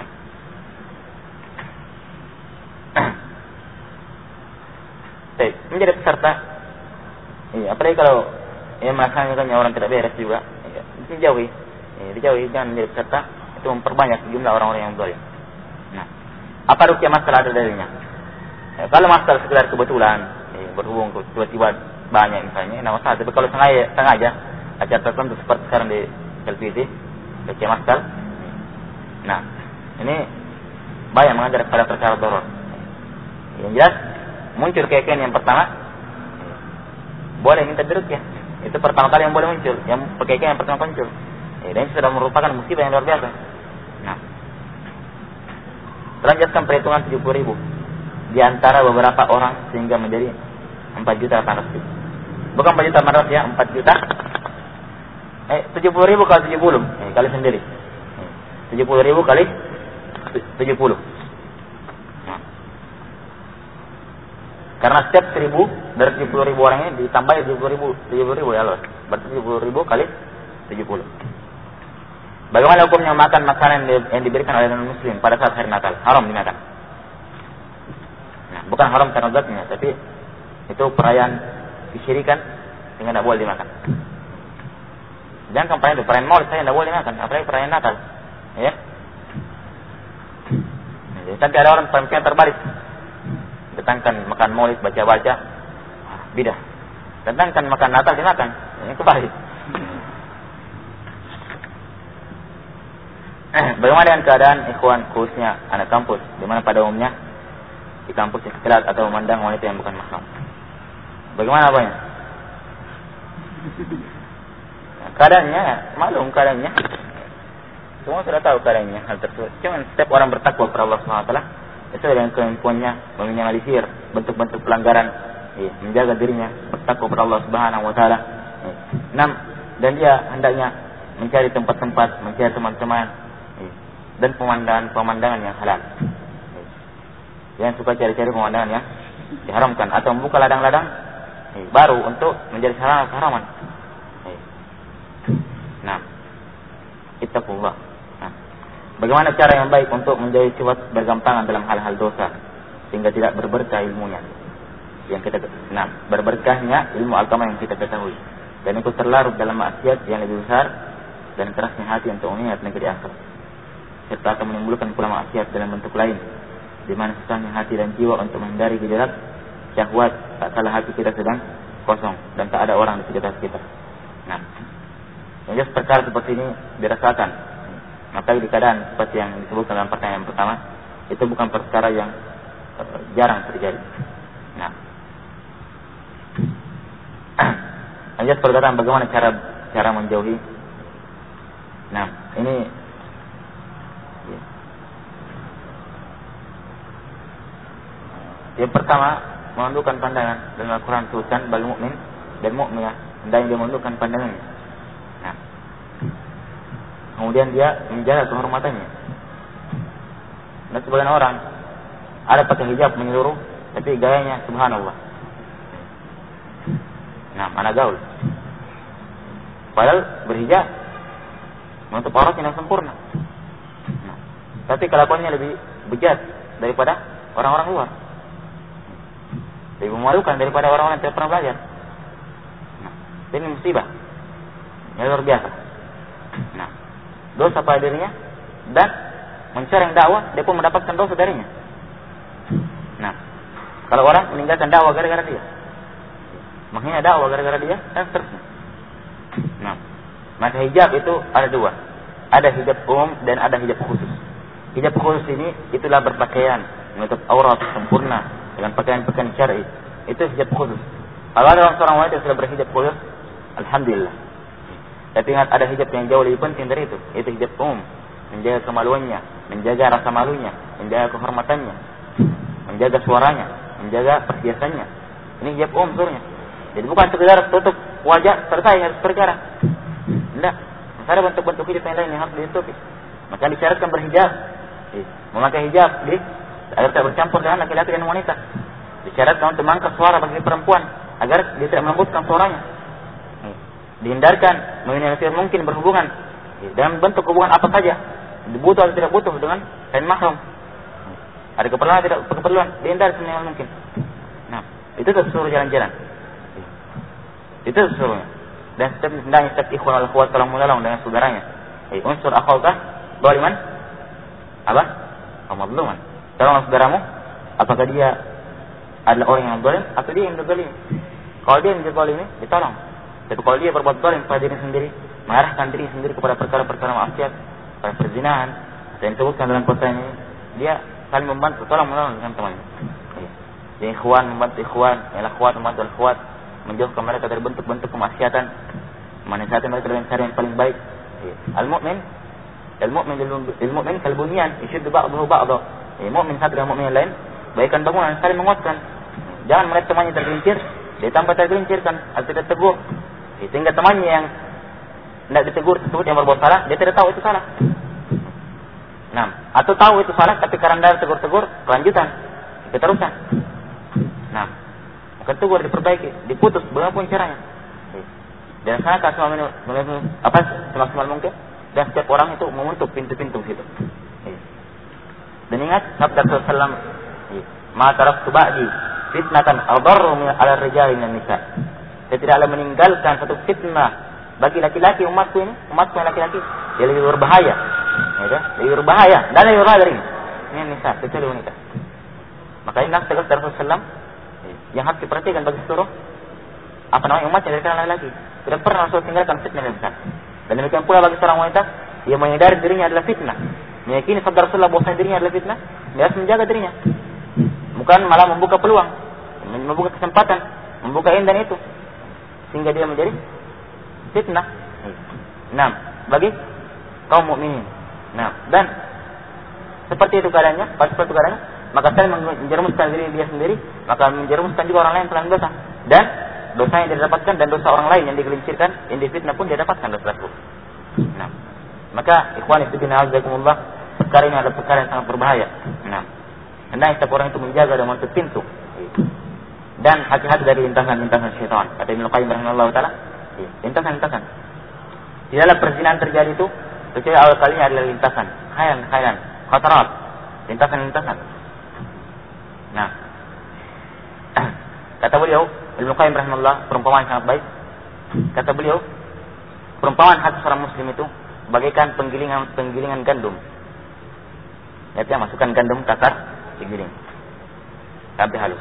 baik, menjadi peserta. Iya, apalagi kalau melaksanakannya orang tidak beres juga, dijauhi. Dijauhi, jangan menjadi peserta. Itu memperbanyak jumlah orang-orang yang zalim. Nah, apa ruqyah masalah ada dalilnya? Kalau masalah sekedar kebetulan, berhubung tiba-tiba banyak misalnya, nah masalah. Tapi kalau sengaja acara tertentu seperti sekarang di televisi, ruqyah masalah. Nah, ini banyak mengajar pada perkara doror. Yang jelas muncul keyakinan yang pertama boleh minta ruqyah. Itu pertama kali yang boleh muncul, yang keyakinan yang pertama muncul. Dan itu sudah merupakan musibah yang luar biasa. Nah, selanjutkan perhitungan 70.000 di antara beberapa orang sehingga menjadi 4.800.000. Bukan 4 juta 400 ya, 4 juta. 70.000 kali 70. Kali sendiri. 70.000 kali 70. Nah. Karena setiap 1.000 dari 70.000 orang ini ditambah 70.000 ya Allah. Berarti 70.000 kali 70. Bagaimana hukumnya makan makanan yang diberikan oleh non-muslim pada saat hari Natal? Haram dimakan. Nah, bukan haram karena zatnya, tapi itu perayaan kesyirikan sehingga tidak boleh dimakan. Jangan perayaan itu, perayaan Maulid saya tidak boleh dimakan, apalagi perayaan Natal. Ya. Tapi ada orang pemikiran terbalik. Datangkan makan Maulid, baca-baca, bidah. Datangkan makan Natal dimakan, ini kebalik. Bagaimana dengan keadaan ikhwan khususnya anak kampus, di mana pada umumnya di kampus ikhtilat atau memandang wanita yang bukan mahram? Bagaimana apanya? Keadaannya, maklum keadaannya. Semua sudah tahu keadaannya hal tersebut. Cuma setiap orang bertakwa kepada Allah SWT sesuai dengan kemampuannya meminimalisir bentuk-bentuk pelanggaran, menjaga dirinya bertakwa kepada Allah Subhanahu wa taala. 6. Dan dia hendaknya mencari tempat-tempat, mencari teman-teman dan pemandangan yang halal. Jangan suka cari-cari pemandangan yang diharamkan atau membuka ladang-ladang baru untuk menjadi sarana keharaman. Nah, ittaqullah. Nah, bagaimana cara yang baik untuk menjauhi sifat bergampangan dalam hal-hal dosa sehingga tidak berberkah ilmunya? Berberkahnya ilmu agama yang kita ketahui dan ikut terlarut dalam maksiat yang lebih besar dan kerasnya hati untuk mengingat negeri akhirat, serta akan menimbulkan pula maksiat dalam bentuk lain, di mana susahnya hati dan jiwa untuk menghindari gejolak syahwat tak kala hati kita sedang kosong dan tak ada orang di sekitar kita. Nah, yang jelas perkara seperti ini dirasakan, maka di keadaan seperti yang disebutkan dalam pertanyaan pertama, itu bukan perkara yang jarang terjadi. Nah, yang jelas perkataan bagaimana cara menjauhi. Nah, ini yang pertama, menundukkan pandangan. Dalam Al-Quran tulisan bagi mukmin dan mukminah hendaknya dia menundukkan pandangannya. Nah, kemudian dia menjaga kehormatannya. Dan sebagian orang ada pakai hijab menyeluruh, tapi gayanya subhanallah. Nah, mana gaul? Padahal berhijab menutup aurat yang sempurna. Nah, tapi kelakuannya lebih bejat daripada orang-orang luar. Lebih memalukan daripada orang-orang yang tidak pernah belajar. Nah, ini musibah. Ini luar biasa. Nah, dosa pada dirinya dan mencoreng dakwah, dia pun mendapatkan dosa darinya. Nah, kalau orang meninggalkan dakwah gara-gara dia, makanya dakwah gara-gara dia, dan seterusnya. Nah, maka hijab itu ada dua. Ada hijab umum dan ada hijab khusus. Hijab khusus ini itulah berpakaian menutup aurat sempurna dengan pakaian-pakaian syar'i. Itu hijab khusus. Kalau ada seorang wanita yang sudah berhijab khusus, alhamdulillah. Tapi ingat, ada hijab yang jauh lebih penting dari itu. Itu hijab umum, menjaga kemaluannya, menjaga rasa malunya, menjaga kehormatannya, menjaga suaranya, menjaga perhiasannya. Ini hijab umum sebenarnya. Jadi bukan sekedar tutup wajah selesai harus perkara. Tidak. Ada bentuk-bentuk hijab yang lain yang harus ditutupi. Maka disyaratkan berhijab, memakai hijab agar tidak bercampur dengan laki-laki dan wanita. Disyaratkan untuk mengangkat suara bagi perempuan agar dia tidak melembutkan suaranya. Dihindarkan meminimalisir mungkin berhubungan dalam bentuk hubungan apa saja, butuh atau tidak butuh dengan lain mahram. Ada keperluan atau tidak keperluan, dihindari seminimal mungkin. Nah, itu sesuatu jalan-jalan. Itu sesuatunya. Dan setiap ikhwan al-akhwat tolong menolong dengan saudaranya. Unsur akhawkah zaliman apa? Mazluman. Tolong saudaramu apakah dia adalah orang yang zalim atau dia yang zalim. Kalau dia yang zalim, ditolong. Tapi kalau dia berbuat zalim pada diri sendiri, mengarahkan diri sendiri kepada perkara-perkara maksiat, pada perzinahan, yang disebutkan dalam pertanyaan ini, dia saling membantu, tolong menolong dengan temannya. Jadi ikhwan membantu ikhwan, yang akhwat membantu akhwat, menjauhkan mereka dari bentuk-bentuk kemaksiatan, menasihati mereka dengan cara yang paling baik. Al-mu'min kalbunyan, yashuddu ba'dahu ba'dahu. Mu'min satu dengan mu'min yang lain, bagaikan bangunan saling menguatkan. Jangan melihat temannya tergelincir, dia tanpa tergelincirkan atau tidak tegur. Sehingga temannya yang tidak ditegur tersebut yang berbuat salah, dia tidak tahu itu salah. Nah, atau tahu itu salah tapi karena tegur-tegur, kelanjutan, keterusan. Nah, maka tegur, diperbaiki, diputus, bagaimanapun caranya. Dan sangat semaksimal mungkin. Dan setiap orang itu menutup pintu-pintu situ. Dan ingat sabda Rasulullah, "Ma taraktu ba'di fitnatan adarru min 'ala ar-rijali min nisa." Saya tidaklah meninggalkan satu fitnah bagi laki-laki umatku yang laki-laki, dia lebih berbahaya. Ya, lebih berbahaya dan lebih berbahaya dari ini nisa, kecuali wanita. Makanya nak tegas Rasulullah yang harus diperhatikan bagi seluruh umatnya dari kalangan laki-laki. Tidak pernah Rasul tinggalkan fitnah yang besar. Dan demikian pula bagi seorang wanita yang menyadari dirinya adalah fitnah, meyakini sabda Rasulullah bahwa dirinya adalah fitnah, dia harus menjaga dirinya. Bukan malah membuka peluang, membuka kesempatan, membuka indan itu sehingga dia menjadi fitnah. Nah, bagi kaum mukminin. Nah, dan seperti itu keadaannya, maka saya menjerumuskan diri dia sendiri, maka menjerumuskan juga orang lain selain dosa. Dan dosa yang dia dapatkan dan dosa orang lain yang digelincirkan, yang difitnah pun dia dapatkan dosa tersebut. Nah, maka ikhwan fillah azakumullah, perkara ini adalah perkara yang sangat berbahaya. Nah, hendaknya setiap orang itu menjaga dan menutup pintu dan hati-hati dari lintasan-lintasan syaitan. Kata Ibnu Qayyim rahimahullah taala, lintasan-lintasan. Di dalam perzinahan terjadi itu, kecuali awal kalinya adalah lintasan, khayalan, khatarat, lintasan-lintasan. Nah, kata beliau Ibnu Qayyim rahimahullah, perumpamaan sangat baik. Kata beliau, perumpamaan hati seorang muslim itu bagaikan penggilingan gandum. Lihat ya, masukkan gandum kasar, digiling sampai halus.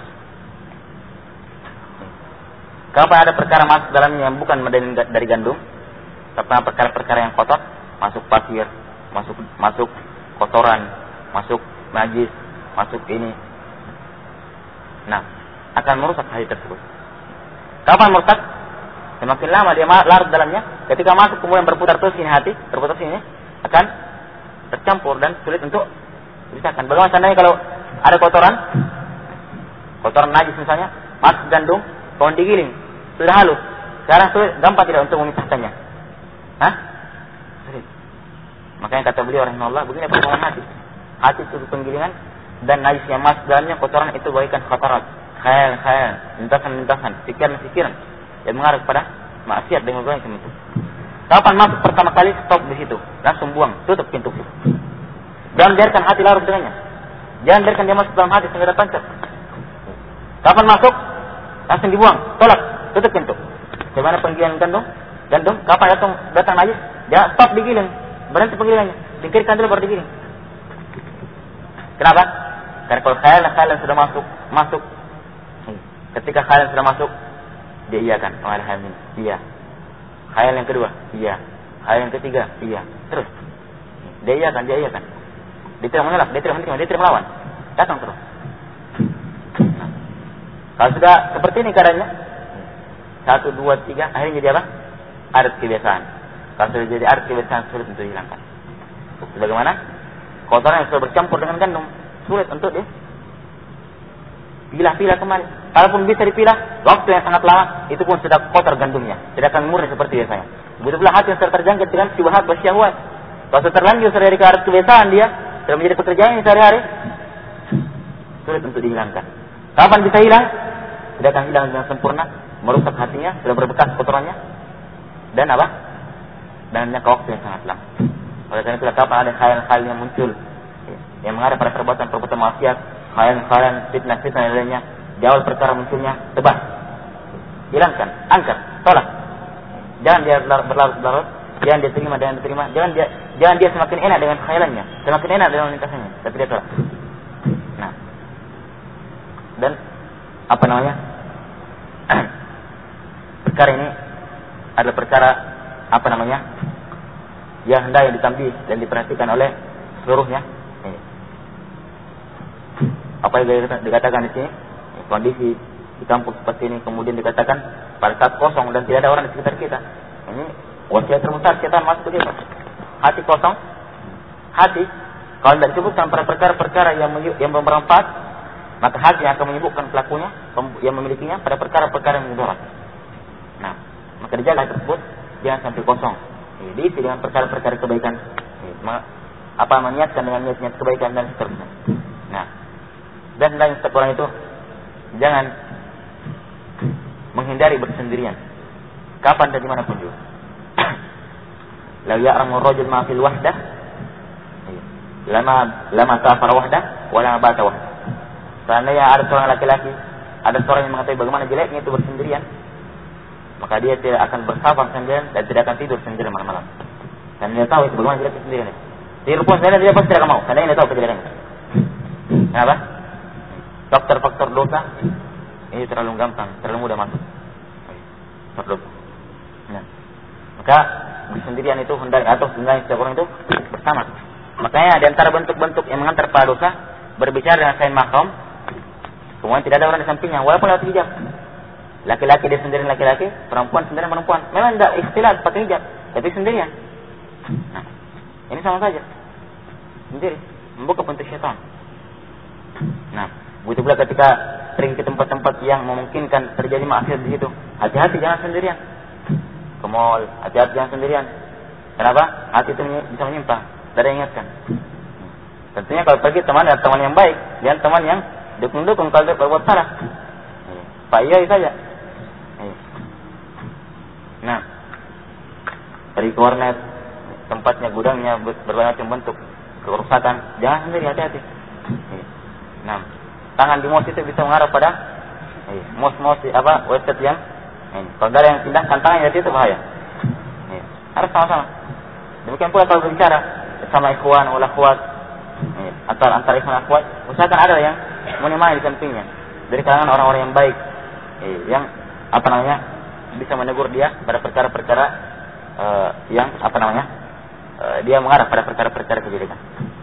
Kalau ada perkara masuk dalamnya yang bukan dari gandum, tapi perkara-perkara yang kotor, masuk pasir, masuk kotoran, masuk najis, masuk ini. Nah, akan merusak hati tersebut. Kapan merusak? Semakin lama dia larut dalamnya. Ketika masuk kemudian berputar terus ini hati, berputar sini, akan tercampur dan sulit untuk dipisahkan. Bagaimana seandainya kalau ada kotoran najis misalnya, masuk gandum, pohon digiling, sudah halus. Sekarang sulit, gampang tidak untuk memisahkannya? Sulit. Makanya kata beliau rahimahullah, begini perumpamaan hati. Hati itu penggilingan dan najis yang masuk dalamnya, kotoran itu bagaikan khatarat, khayal, lintasan, pikiran yang mengarah kepada maksiat dengan berbagai macam itu. Kapan masuk pertama kali, stop di situ, langsung buang, tutup pintu. Jangan biarkan hati larut dengannya. Jangan biarkan dia masuk dalam hati sehingga ada pancat. Kapan masuk, langsung dibuang, tolak, tutup pintu. Bagaimana penggilingan gandum, kapan datang najis, dia stop digiling, berhenti penggilingannya, singkirkan dulu baru digiling. Kenapa? Karena kalau khayalan sudah masuk. Ketika khayal sudah masuk, dia iakan. Oh, ada khayal ini. Iya. Khayal yang kedua, iya. Khayal yang ketiga, iya. Terus. Dia iakan. Dia tidak menolak, dia tidak menerima, dia tidak melawan. Datang terus. Nah, kalau sudah seperti ini keadaannya, 1, 2, 3, akhirnya jadi apa? Adat kebiasaan. Kalau sudah jadi adat kebiasaan, sulit untuk dihilangkan. Sebagaimana kotoran yang sudah bercampur dengan gandum, sulit untuk pilah kembali. Kalaupun bisa dipilah, waktu yang sangat lama, itu pun sudah kotor gandumnya, tidak akan murni seperti biasanya. Begitu pula hati yang sudah terjangkit dengan syubhat wa syahwat. Kalau sudah terlanjur dari kebiasaan dia, sudah menjadi pekerjaan sehari-hari, sulit untuk dihilangkan. Kapan bisa hilang? Tidak akan hilang dengan sempurna, merusak hatinya, sudah berbekas kotorannya, dan apa? Dan jangka waktu yang sangat lama. Oleh karena itu, kapan ada khayal-khayal yang muncul, yang mengarah pada perbuatan maksiat, khayal-khayal, fitnah yang lainnya, di awal perkara munculnya, tebas, hilangkan, angkat, tolak. Jangan dia berlarut-larut, jangan dia terima, jangan dia semakin enak dengan khayalannya, semakin enak dengan lintasannya, tapi dia tolak. Nah, dan perkara ini adalah perkara yang hendaknya ditambih dan diperhatikan oleh seluruhnya. Apa yang dikatakan di sini, kondisi di kampus seperti ini, kemudian dikatakan pada saat kosong dan tidak ada orang di sekitar kita, ini wasiat terbesar setan masuk ke kita. Hati kosong, kalau tidak disebutkan pada perkara-perkara yang bermanfaat, maka hakim akan menyibukkan pelakunya yang memilikinya pada perkara-perkara yang mudarat. Nah, maka dijaga tersebut jangan sampai kosong. Diisi dengan perkara-perkara kebaikan. Meniatkan dengan niat-niat kebaikan dan seterusnya. Nah, dan lain setiap orang itu jangan menghindari bersendirian. Kapan dan dimanapun juga. La ya'ramu ar-rajul ma fil wahdah lama safara wahdah wala bata wahdah. Seandainya ada seorang laki-laki, ada seorang yang mengetahui bagaimana jeleknya itu bersendirian, maka dia tidak akan bersafar sendirian dan tidak akan tidur sendirian malam-malam. Dan dia tahu itu bagaimana jeleknya sendirian. Tidur pun sendirian dia pasti tidak akan mau, karena dia tahu kejelekannya. Kenapa? Faktor-faktor dosa ini terlalu gampang, terlalu mudah masuk. Faktor dosa. Nah, maka bersendirian itu hendaknya atau sebenarnya setiap orang itu bersama. Makanya di antara bentuk-bentuk yang mengantar pada dosa berbicara dengan selain mahram, kemudian tidak ada orang di sampingnya, walaupun lewat hijab. Laki-laki dia sendirian laki-laki, perempuan sendirian perempuan. Memang tidak ikhtilat pakai hijab, tapi sendirian. Nah, ini sama saja. Sendiri, membuka pintu syaitan. Nah, begitu pula ketika pergi ke tempat-tempat yang memungkinkan terjadi maksiat di situ, hati-hati jangan sendirian. Ke mall, hati-hati jangan sendirian. Kenapa? Hati itu bisa menyimpang. Tidak ingatkan. Tentunya kalau pergi teman yang baik, jangan teman yang dukung-dukung kalau dia berbuat salah. Pak Yai saja. Nah, pergi ke warnet, tempatnya gudangnya berbagai macam bentuk kerusakan, jangan sendiri, hati-hati. Nah, tangan di mouse itu bisa mengarah pada mouse website yang kalau ada yang pindahkan tangannya itu bahaya. Harus sama-sama. Demikian pula kalau berbicara sama ikhwan wal akhwat, antara ikhwan akhwat, usahakan ada yang menemani di sampingnya dari kalangan orang-orang yang baik, yang bisa menegur dia pada perkara-perkara yang dia mengarah pada perkara-perkara kejelekan.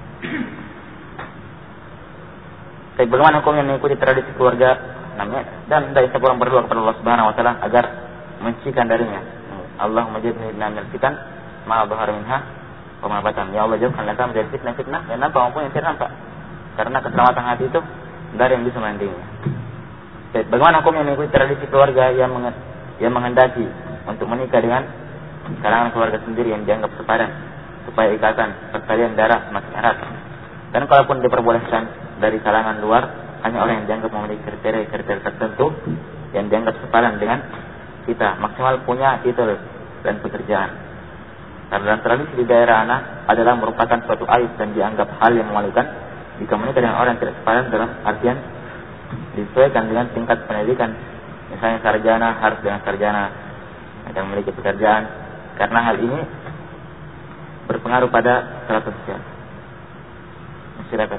Tapi bagaimana hukumnya mengikuti tradisi keluarga namanya dan dari setiap orang berdoa kepada Allah Subhanahu wa taala agar mencikan darinya. Allahumma jadni minal fitan ma dhahara minha wa ma batan. Ya Allah, jauhkanlah kami dari fitnah yang nampak maupun yang tidak nampak. Karena keselamatan hati itu dari yang bisa menandinginya. Baik, bagaimana hukumnya mengikuti tradisi keluarga yang menghendaki untuk menikah dengan kalangan keluarga sendiri yang dianggap sepadan supaya ikatan persalinan darah semakin erat. Dan kalaupun diperbolehkan dari kalangan luar, hanya orang yang dianggap memiliki kriteria tertentu yang dianggap sepadan dengan kita, maksimal punya titel dan pekerjaan. Karena dalam tradisi di daerah anak adalah merupakan suatu aib dan dianggap hal yang memalukan jika menikah dengan orang yang tidak sepadan dalam artian disesuaikan dengan tingkat pendidikan. Misalnya sarjana harus dengan sarjana yang memiliki pekerjaan, karena hal ini berpengaruh pada status sosial masyarakat.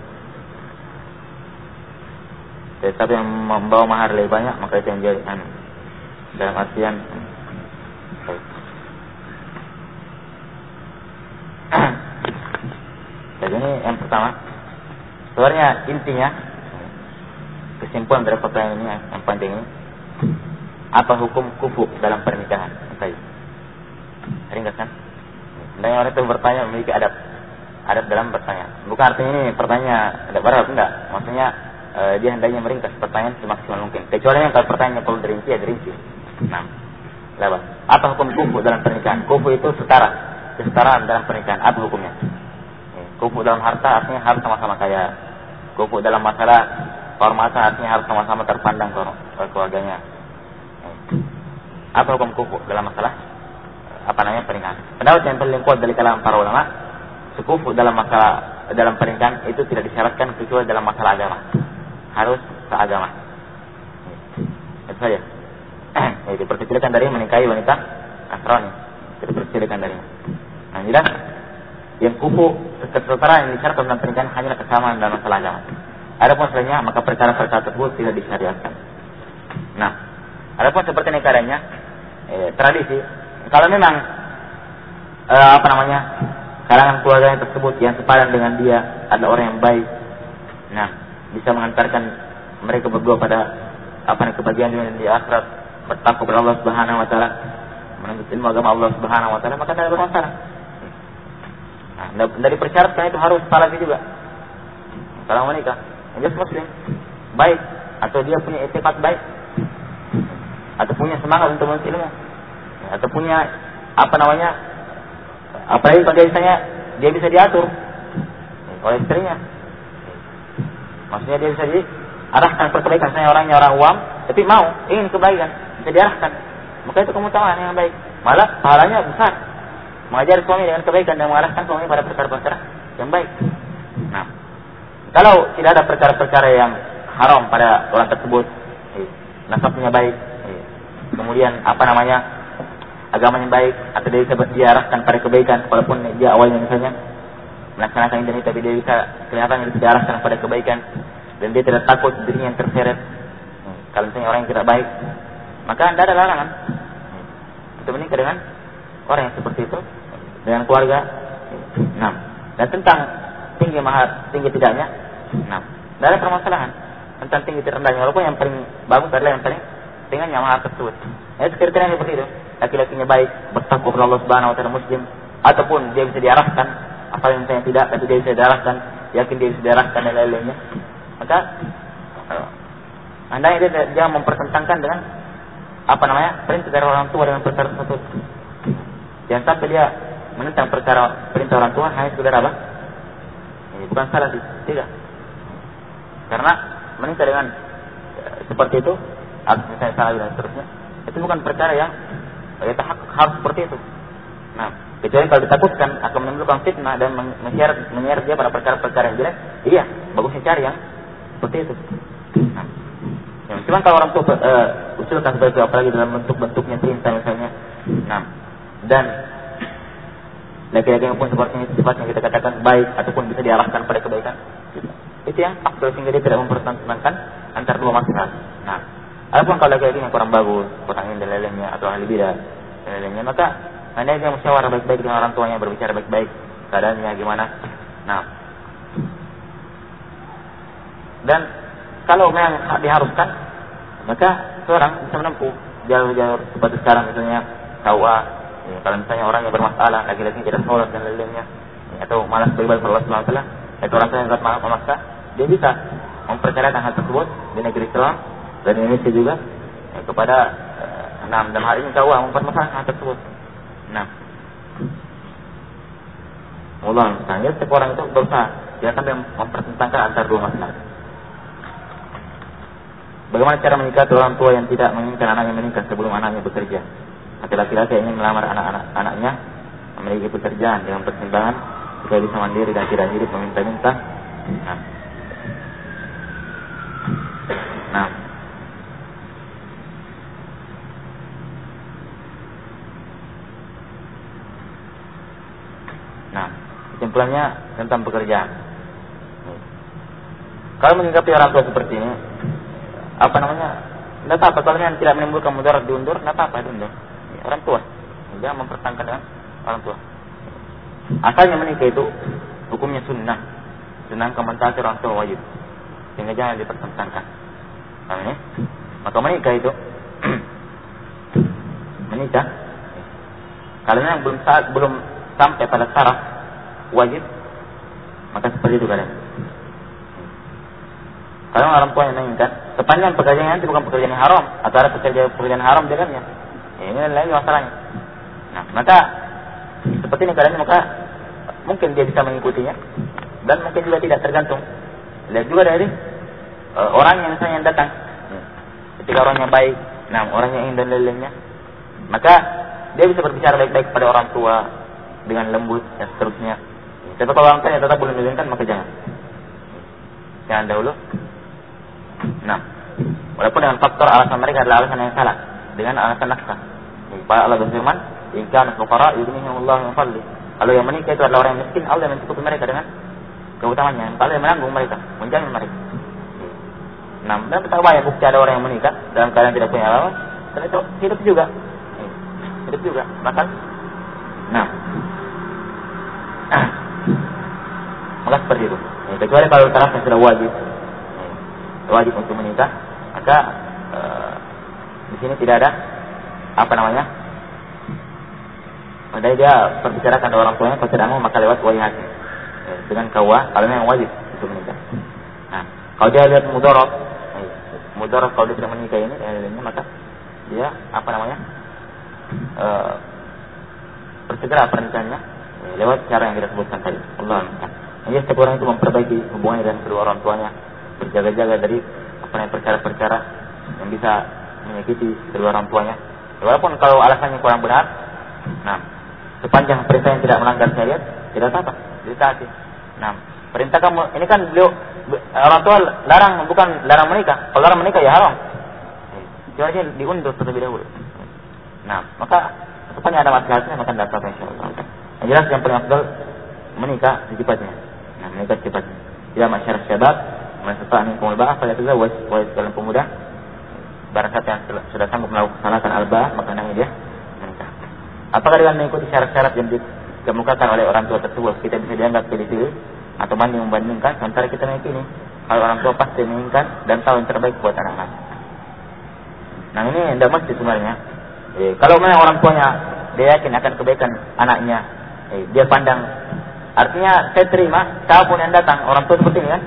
Tetapi yang membawa mahar lebih banyak, maka itu yang jadi dalam artian jadi ini yang pertama. Sebenarnya intinya kesimpulan dari pertanyaan ini yang penting ini, apa hukum kufu dalam pernikahan? Ringkas kan? Dan orang itu bertanya memiliki adab dalam bertanya. Bukan artinya ini pertanyaan ada berat, enggak. Maksudnya dia hendaknya meringkas pertanyaan semaksimal mungkin. Kecuali yang kalau pertanyaannya perlu dirinci ya dirinci. Nah, apa hukum kufu dalam pernikahan? Kufu itu kesetaraan dalam pernikahan. Apa hukumnya? Kufu dalam harta artinya harus sama-sama kaya. Kufu dalam masalah kehormatan artinya harus sama-sama terpandang keluarganya. Apa hukum kufu dalam masalah pernikahan? Pendapat yang paling kuat dari kalangan para ulama, sekufu dalam pernikahan itu tidak disyaratkan kecuali dalam masalah agama. Harus seagama. Itu saja. Diperkecilkan dari menikahi wanita Nasrani. Diperkecilkan darinya. Nah, jelas yang kufu kesetaraan yang disyaratkan dalam pernikahan hanyalah kesamaan dalam masalah agama. Adapun selainnya maka perkara-perkara tersebut tidak disyariatkan. Nah, adapun seperti nikahnya tradisi, kalau memang kalangan keluarga tersebut yang sepadan dengan dia adalah orang yang baik, nah bisa mengantarkan mereka berdua pada kebahagiaan dunia dan di akhirat, bertakwa kepada Allah Subhanahu wa taala, menuntut ilmu agama Allah Subhanahu wa taala, maka tidak bermasalah. Nah, dari persyaratkan itu harus salafi juga. Kalau menikah, yang jelas muslim. baik, atau dia punya etikat baik, atau punya semangat untuk menuntut ilmu, atau punya apalagi pada misalnya dia bisa diatur oleh istrinya, maksudnya dia bisa diarahkan perkebaikan. Misalnya orangnya orang awam tapi ingin kebaikan, bisa diarahkan, maka itu keutamaan yang baik, malah pahalanya besar, mengajari suami dengan kebaikan dan mengarahkan suami pada perkara-perkara yang baik. Nah, kalau tidak ada perkara-perkara yang haram pada orang tersebut, nasabnya baik, kemudian agamanya baik, atau dia bisa diarahkan pada kebaikan, walaupun dia awalnya misalnya melaksanakan ini, tapi dia bisa kelihatan bisa diarahkan pada kebaikan, dan dia tidak takut dirinya yang terseret. Kalau misalnya orang yang tidak baik, maka tidak ada larangan untuk menikah dengan orang yang seperti itu, dengan keluarga. Nah, dan tentang tinggi mahar, tinggi tidaknya, tidak ada permasalahan tentang tinggi rendahnya, walaupun yang paling bagus adalah yang paling ringannya mahar tersebut. Itu kriteria seperti itu. Laki-lakinya baik, bertakwa kepada Allah Subhanahu wa taala, muslim, ataupun dia bisa diarahkan, asal misalnya tidak, tapi dia bisa diarahkan, yakin dia bisa diarahkan dan lain-lainnya. Maka hendaknya dia mempertentangkan dengan perintah dari orang tua dengan perkara tersebut. Jangan sampai dia menentang perkara perintah orang tua hanya sekedar bukan salah tidak. Karena menikah dengan seperti itu, misalnya salah dan seterusnya, itu bukan perkara yang harus seperti itu. Nah, kecuali kalau ditakutkan akan menimbulkan fitnah dan menyeret dia pada perkara-perkara yang jelek, iya, bagusnya cari yang seperti itu. Nah, cuma kalau orang tua usulkan seperti itu, apalagi dalam bentuk-bentuknya perintah misalnya, dan laki-laki yang pun sepertinya sifatnya kita katakan baik ataupun bisa diarahkan pada kebaikan, itu yang afdal, sehingga dia tidak mempertentangkan antara dua masalah. Nah, adapun kalau laki-laki yang kurang bagus, kurang ini dan lainnya, atau ahli bidah dan lainnya, maka hendaknya dia musyawarah baik-baik dengan orang tuanya, berbicara baik-baik keadaannya gimana. Nah, dan kalau memang diharuskan, maka seorang bisa menempuh jalur-jalur seperti sekarang, misalnya KUA. Kalau misalnya orang yang bermasalah, laki-laki tidak sholat dan lain-lainnya, atau malas beribadah kepada Allah Subhanahu wa taala, atau orang yang sangat memaksa, dia bisa memperkarakan hal tersebut di negeri Islam dan Indonesia juga kepada dalam hal ini KUA mempermasalahkan hal tersebut. Allah misalnya setiap orang itu berusaha jangan sampai mempertentangkan antara dua masalah. Bagaimana cara menikah orang tua yang tidak menginginkan anaknya menikah sebelum anaknya bekerja? Laki-laki ingin melamar anak-anaknya memiliki pekerjaan dengan pertimbangan supaya bisa mandiri dan tidak hidup meminta-minta. Kesimpulannya tentang pekerjaan. Kalau menyikapi orang tua seperti ini, tidak apa-apa kalau yang tidak menimbulkan mudarat diundur, tidak apa-apa diundur. Orang tua, dia mempertangkan dengan orang tua. Asalnya menikah itu hukumnya sunnah, mentaati orang tua wajib, sehingga jangan dipertentangkan. Maka menikah itu menikah kalau yang belum sampai pada syarat wajib, maka seperti itu kalian. Kalau orang tua yang menginginkan, sepanjang pekerjaan itu bukan pekerjaan yang haram, atau ada pekerjaan haram dengannya, ini lagi masalahnya. Maka seperti ini keadaannya, maka mungkin dia bisa mengikutinya, dan mungkin juga tidak, tergantung. Lihat juga dari orang yang misalnya yang datang. Ketika orangnya baik, orangnya ingin dan lain-lainnya, maka dia bisa berbicara baik-baik pada orang tua dengan lembut dan seterusnya. Tapi kalau orang tua tetap belum mengizinkan, maka jangan dahulu. Walaupun dengan faktor alasan mereka adalah alasan yang salah, dengan alasan nafkah. Para Allah berfirman, "In kana fuqara yughnihimullahu min fadli." Kalau yang menikah itu adalah orang yang miskin, Allah yang mencukupi mereka dengan keutamaannya. Allah yang menanggung mereka, menjamin mereka. Dan betapa banyak bukti ada orang yang menikah dalam keadaan tidak punya apa-apa, dan itu hidup juga. Maka maka seperti itu. Kecuali kalau tarafnya sudah wajib untuk menikah, maka di sini tidak ada Padahal dia berbicarakan dengan orang tuanya, kalau tidak mau maka lewat wali hakim dengan KUA kalau memang wajib untuk menikah. Kalau dia lihat mudarat mudarat kalau dia tidak menikah ini maka dia bersegera pernikahannya lewat cara yang kita sebutkan tadi. Allah Akbar. Jadi setiap orang itu memperbaiki hubungannya dengan kedua orang tuanya, berjaga-jaga dari perkara-perkara yang bisa menyakiti kedua orang tuanya. Walaupun kalau alasannya kurang benar, sepanjang perintah yang tidak melanggar syariat, tidak apa-apa, ditaati. Perintah kamu ini kan beliau orang tua larang, bukan larang menikah. Kalau larang menikah ya haram. Jadi diundur terlebih dahulu. Maka sepanjang ada maslahatnya maka tidak apa-apa insyaallah. Yang jelas yang paling afdal menikah secepatnya. Menikah secepatnya. Ya masyarakat syabab, man istata'a minkum al-ba'ah falyatazawwaj. Wahai sekalian pemuda, barang siapa yang sudah sanggup melaksanakan al-ba'ah maka hendaknya dia menikah. Apakah dengan mengikuti syarat-syarat yang dikemukakan oleh orang tua tersebut kita bisa dianggap pilih-pilih atau membandingkan sementara kita meyakini kalau orang tua pasti menginginkan dan tahu yang terbaik buat anak-anak. Ini tidak mesti sebenarnya. Kalau memang orang tuanya dia yakin akan kebaikan anaknya, dia pandang, artinya saya terima siapapun yang datang, orang tua seperti ini kan.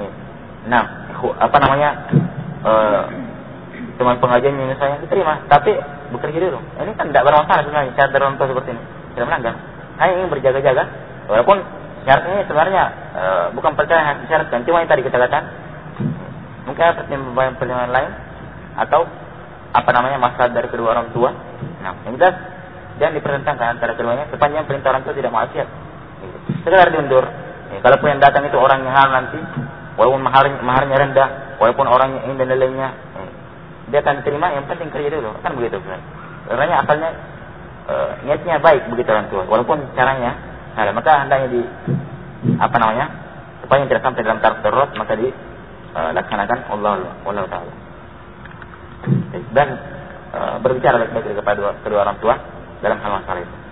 Teman pengajian yang saya diterima, tapi bekerja dulu. Ini kan tidak bermasalah sebenarnya syarat dari orang tua seperti ini, tidak melanggar. Hanya ingin berjaga-jaga, walaupun syarat ini sebenarnya bukan perkara yang disyaratkan, cuma yang tadi kita katakan mungkin ada pertimbangan lain atau masalah dari kedua orang tua. Yang jelas jangan dipertentangkan antara keduanya sepanjang perintah orang tua tidak maksiat. Sekedar diundur. Kalaupun yang datang itu orang yang hal nanti, walaupun maharnya rendah, walaupun orangnya ini dan lainnya, dia akan diterima. Yang penting kerja dulu, kan begitu kan? Karena asalnya niatnya baik begitu orang tua, walaupun caranya salah. Maka hendaknya supaya tidak sampai dalam taraf darurat maka dilaksanakan Allah Taala. Dan berbicara baik-baik kepada kedua orang tua dalam hal masalah itu.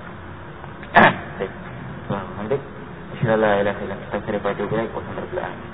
Baik. Alhamdulillah. Insyaallah ila ila kita cari pada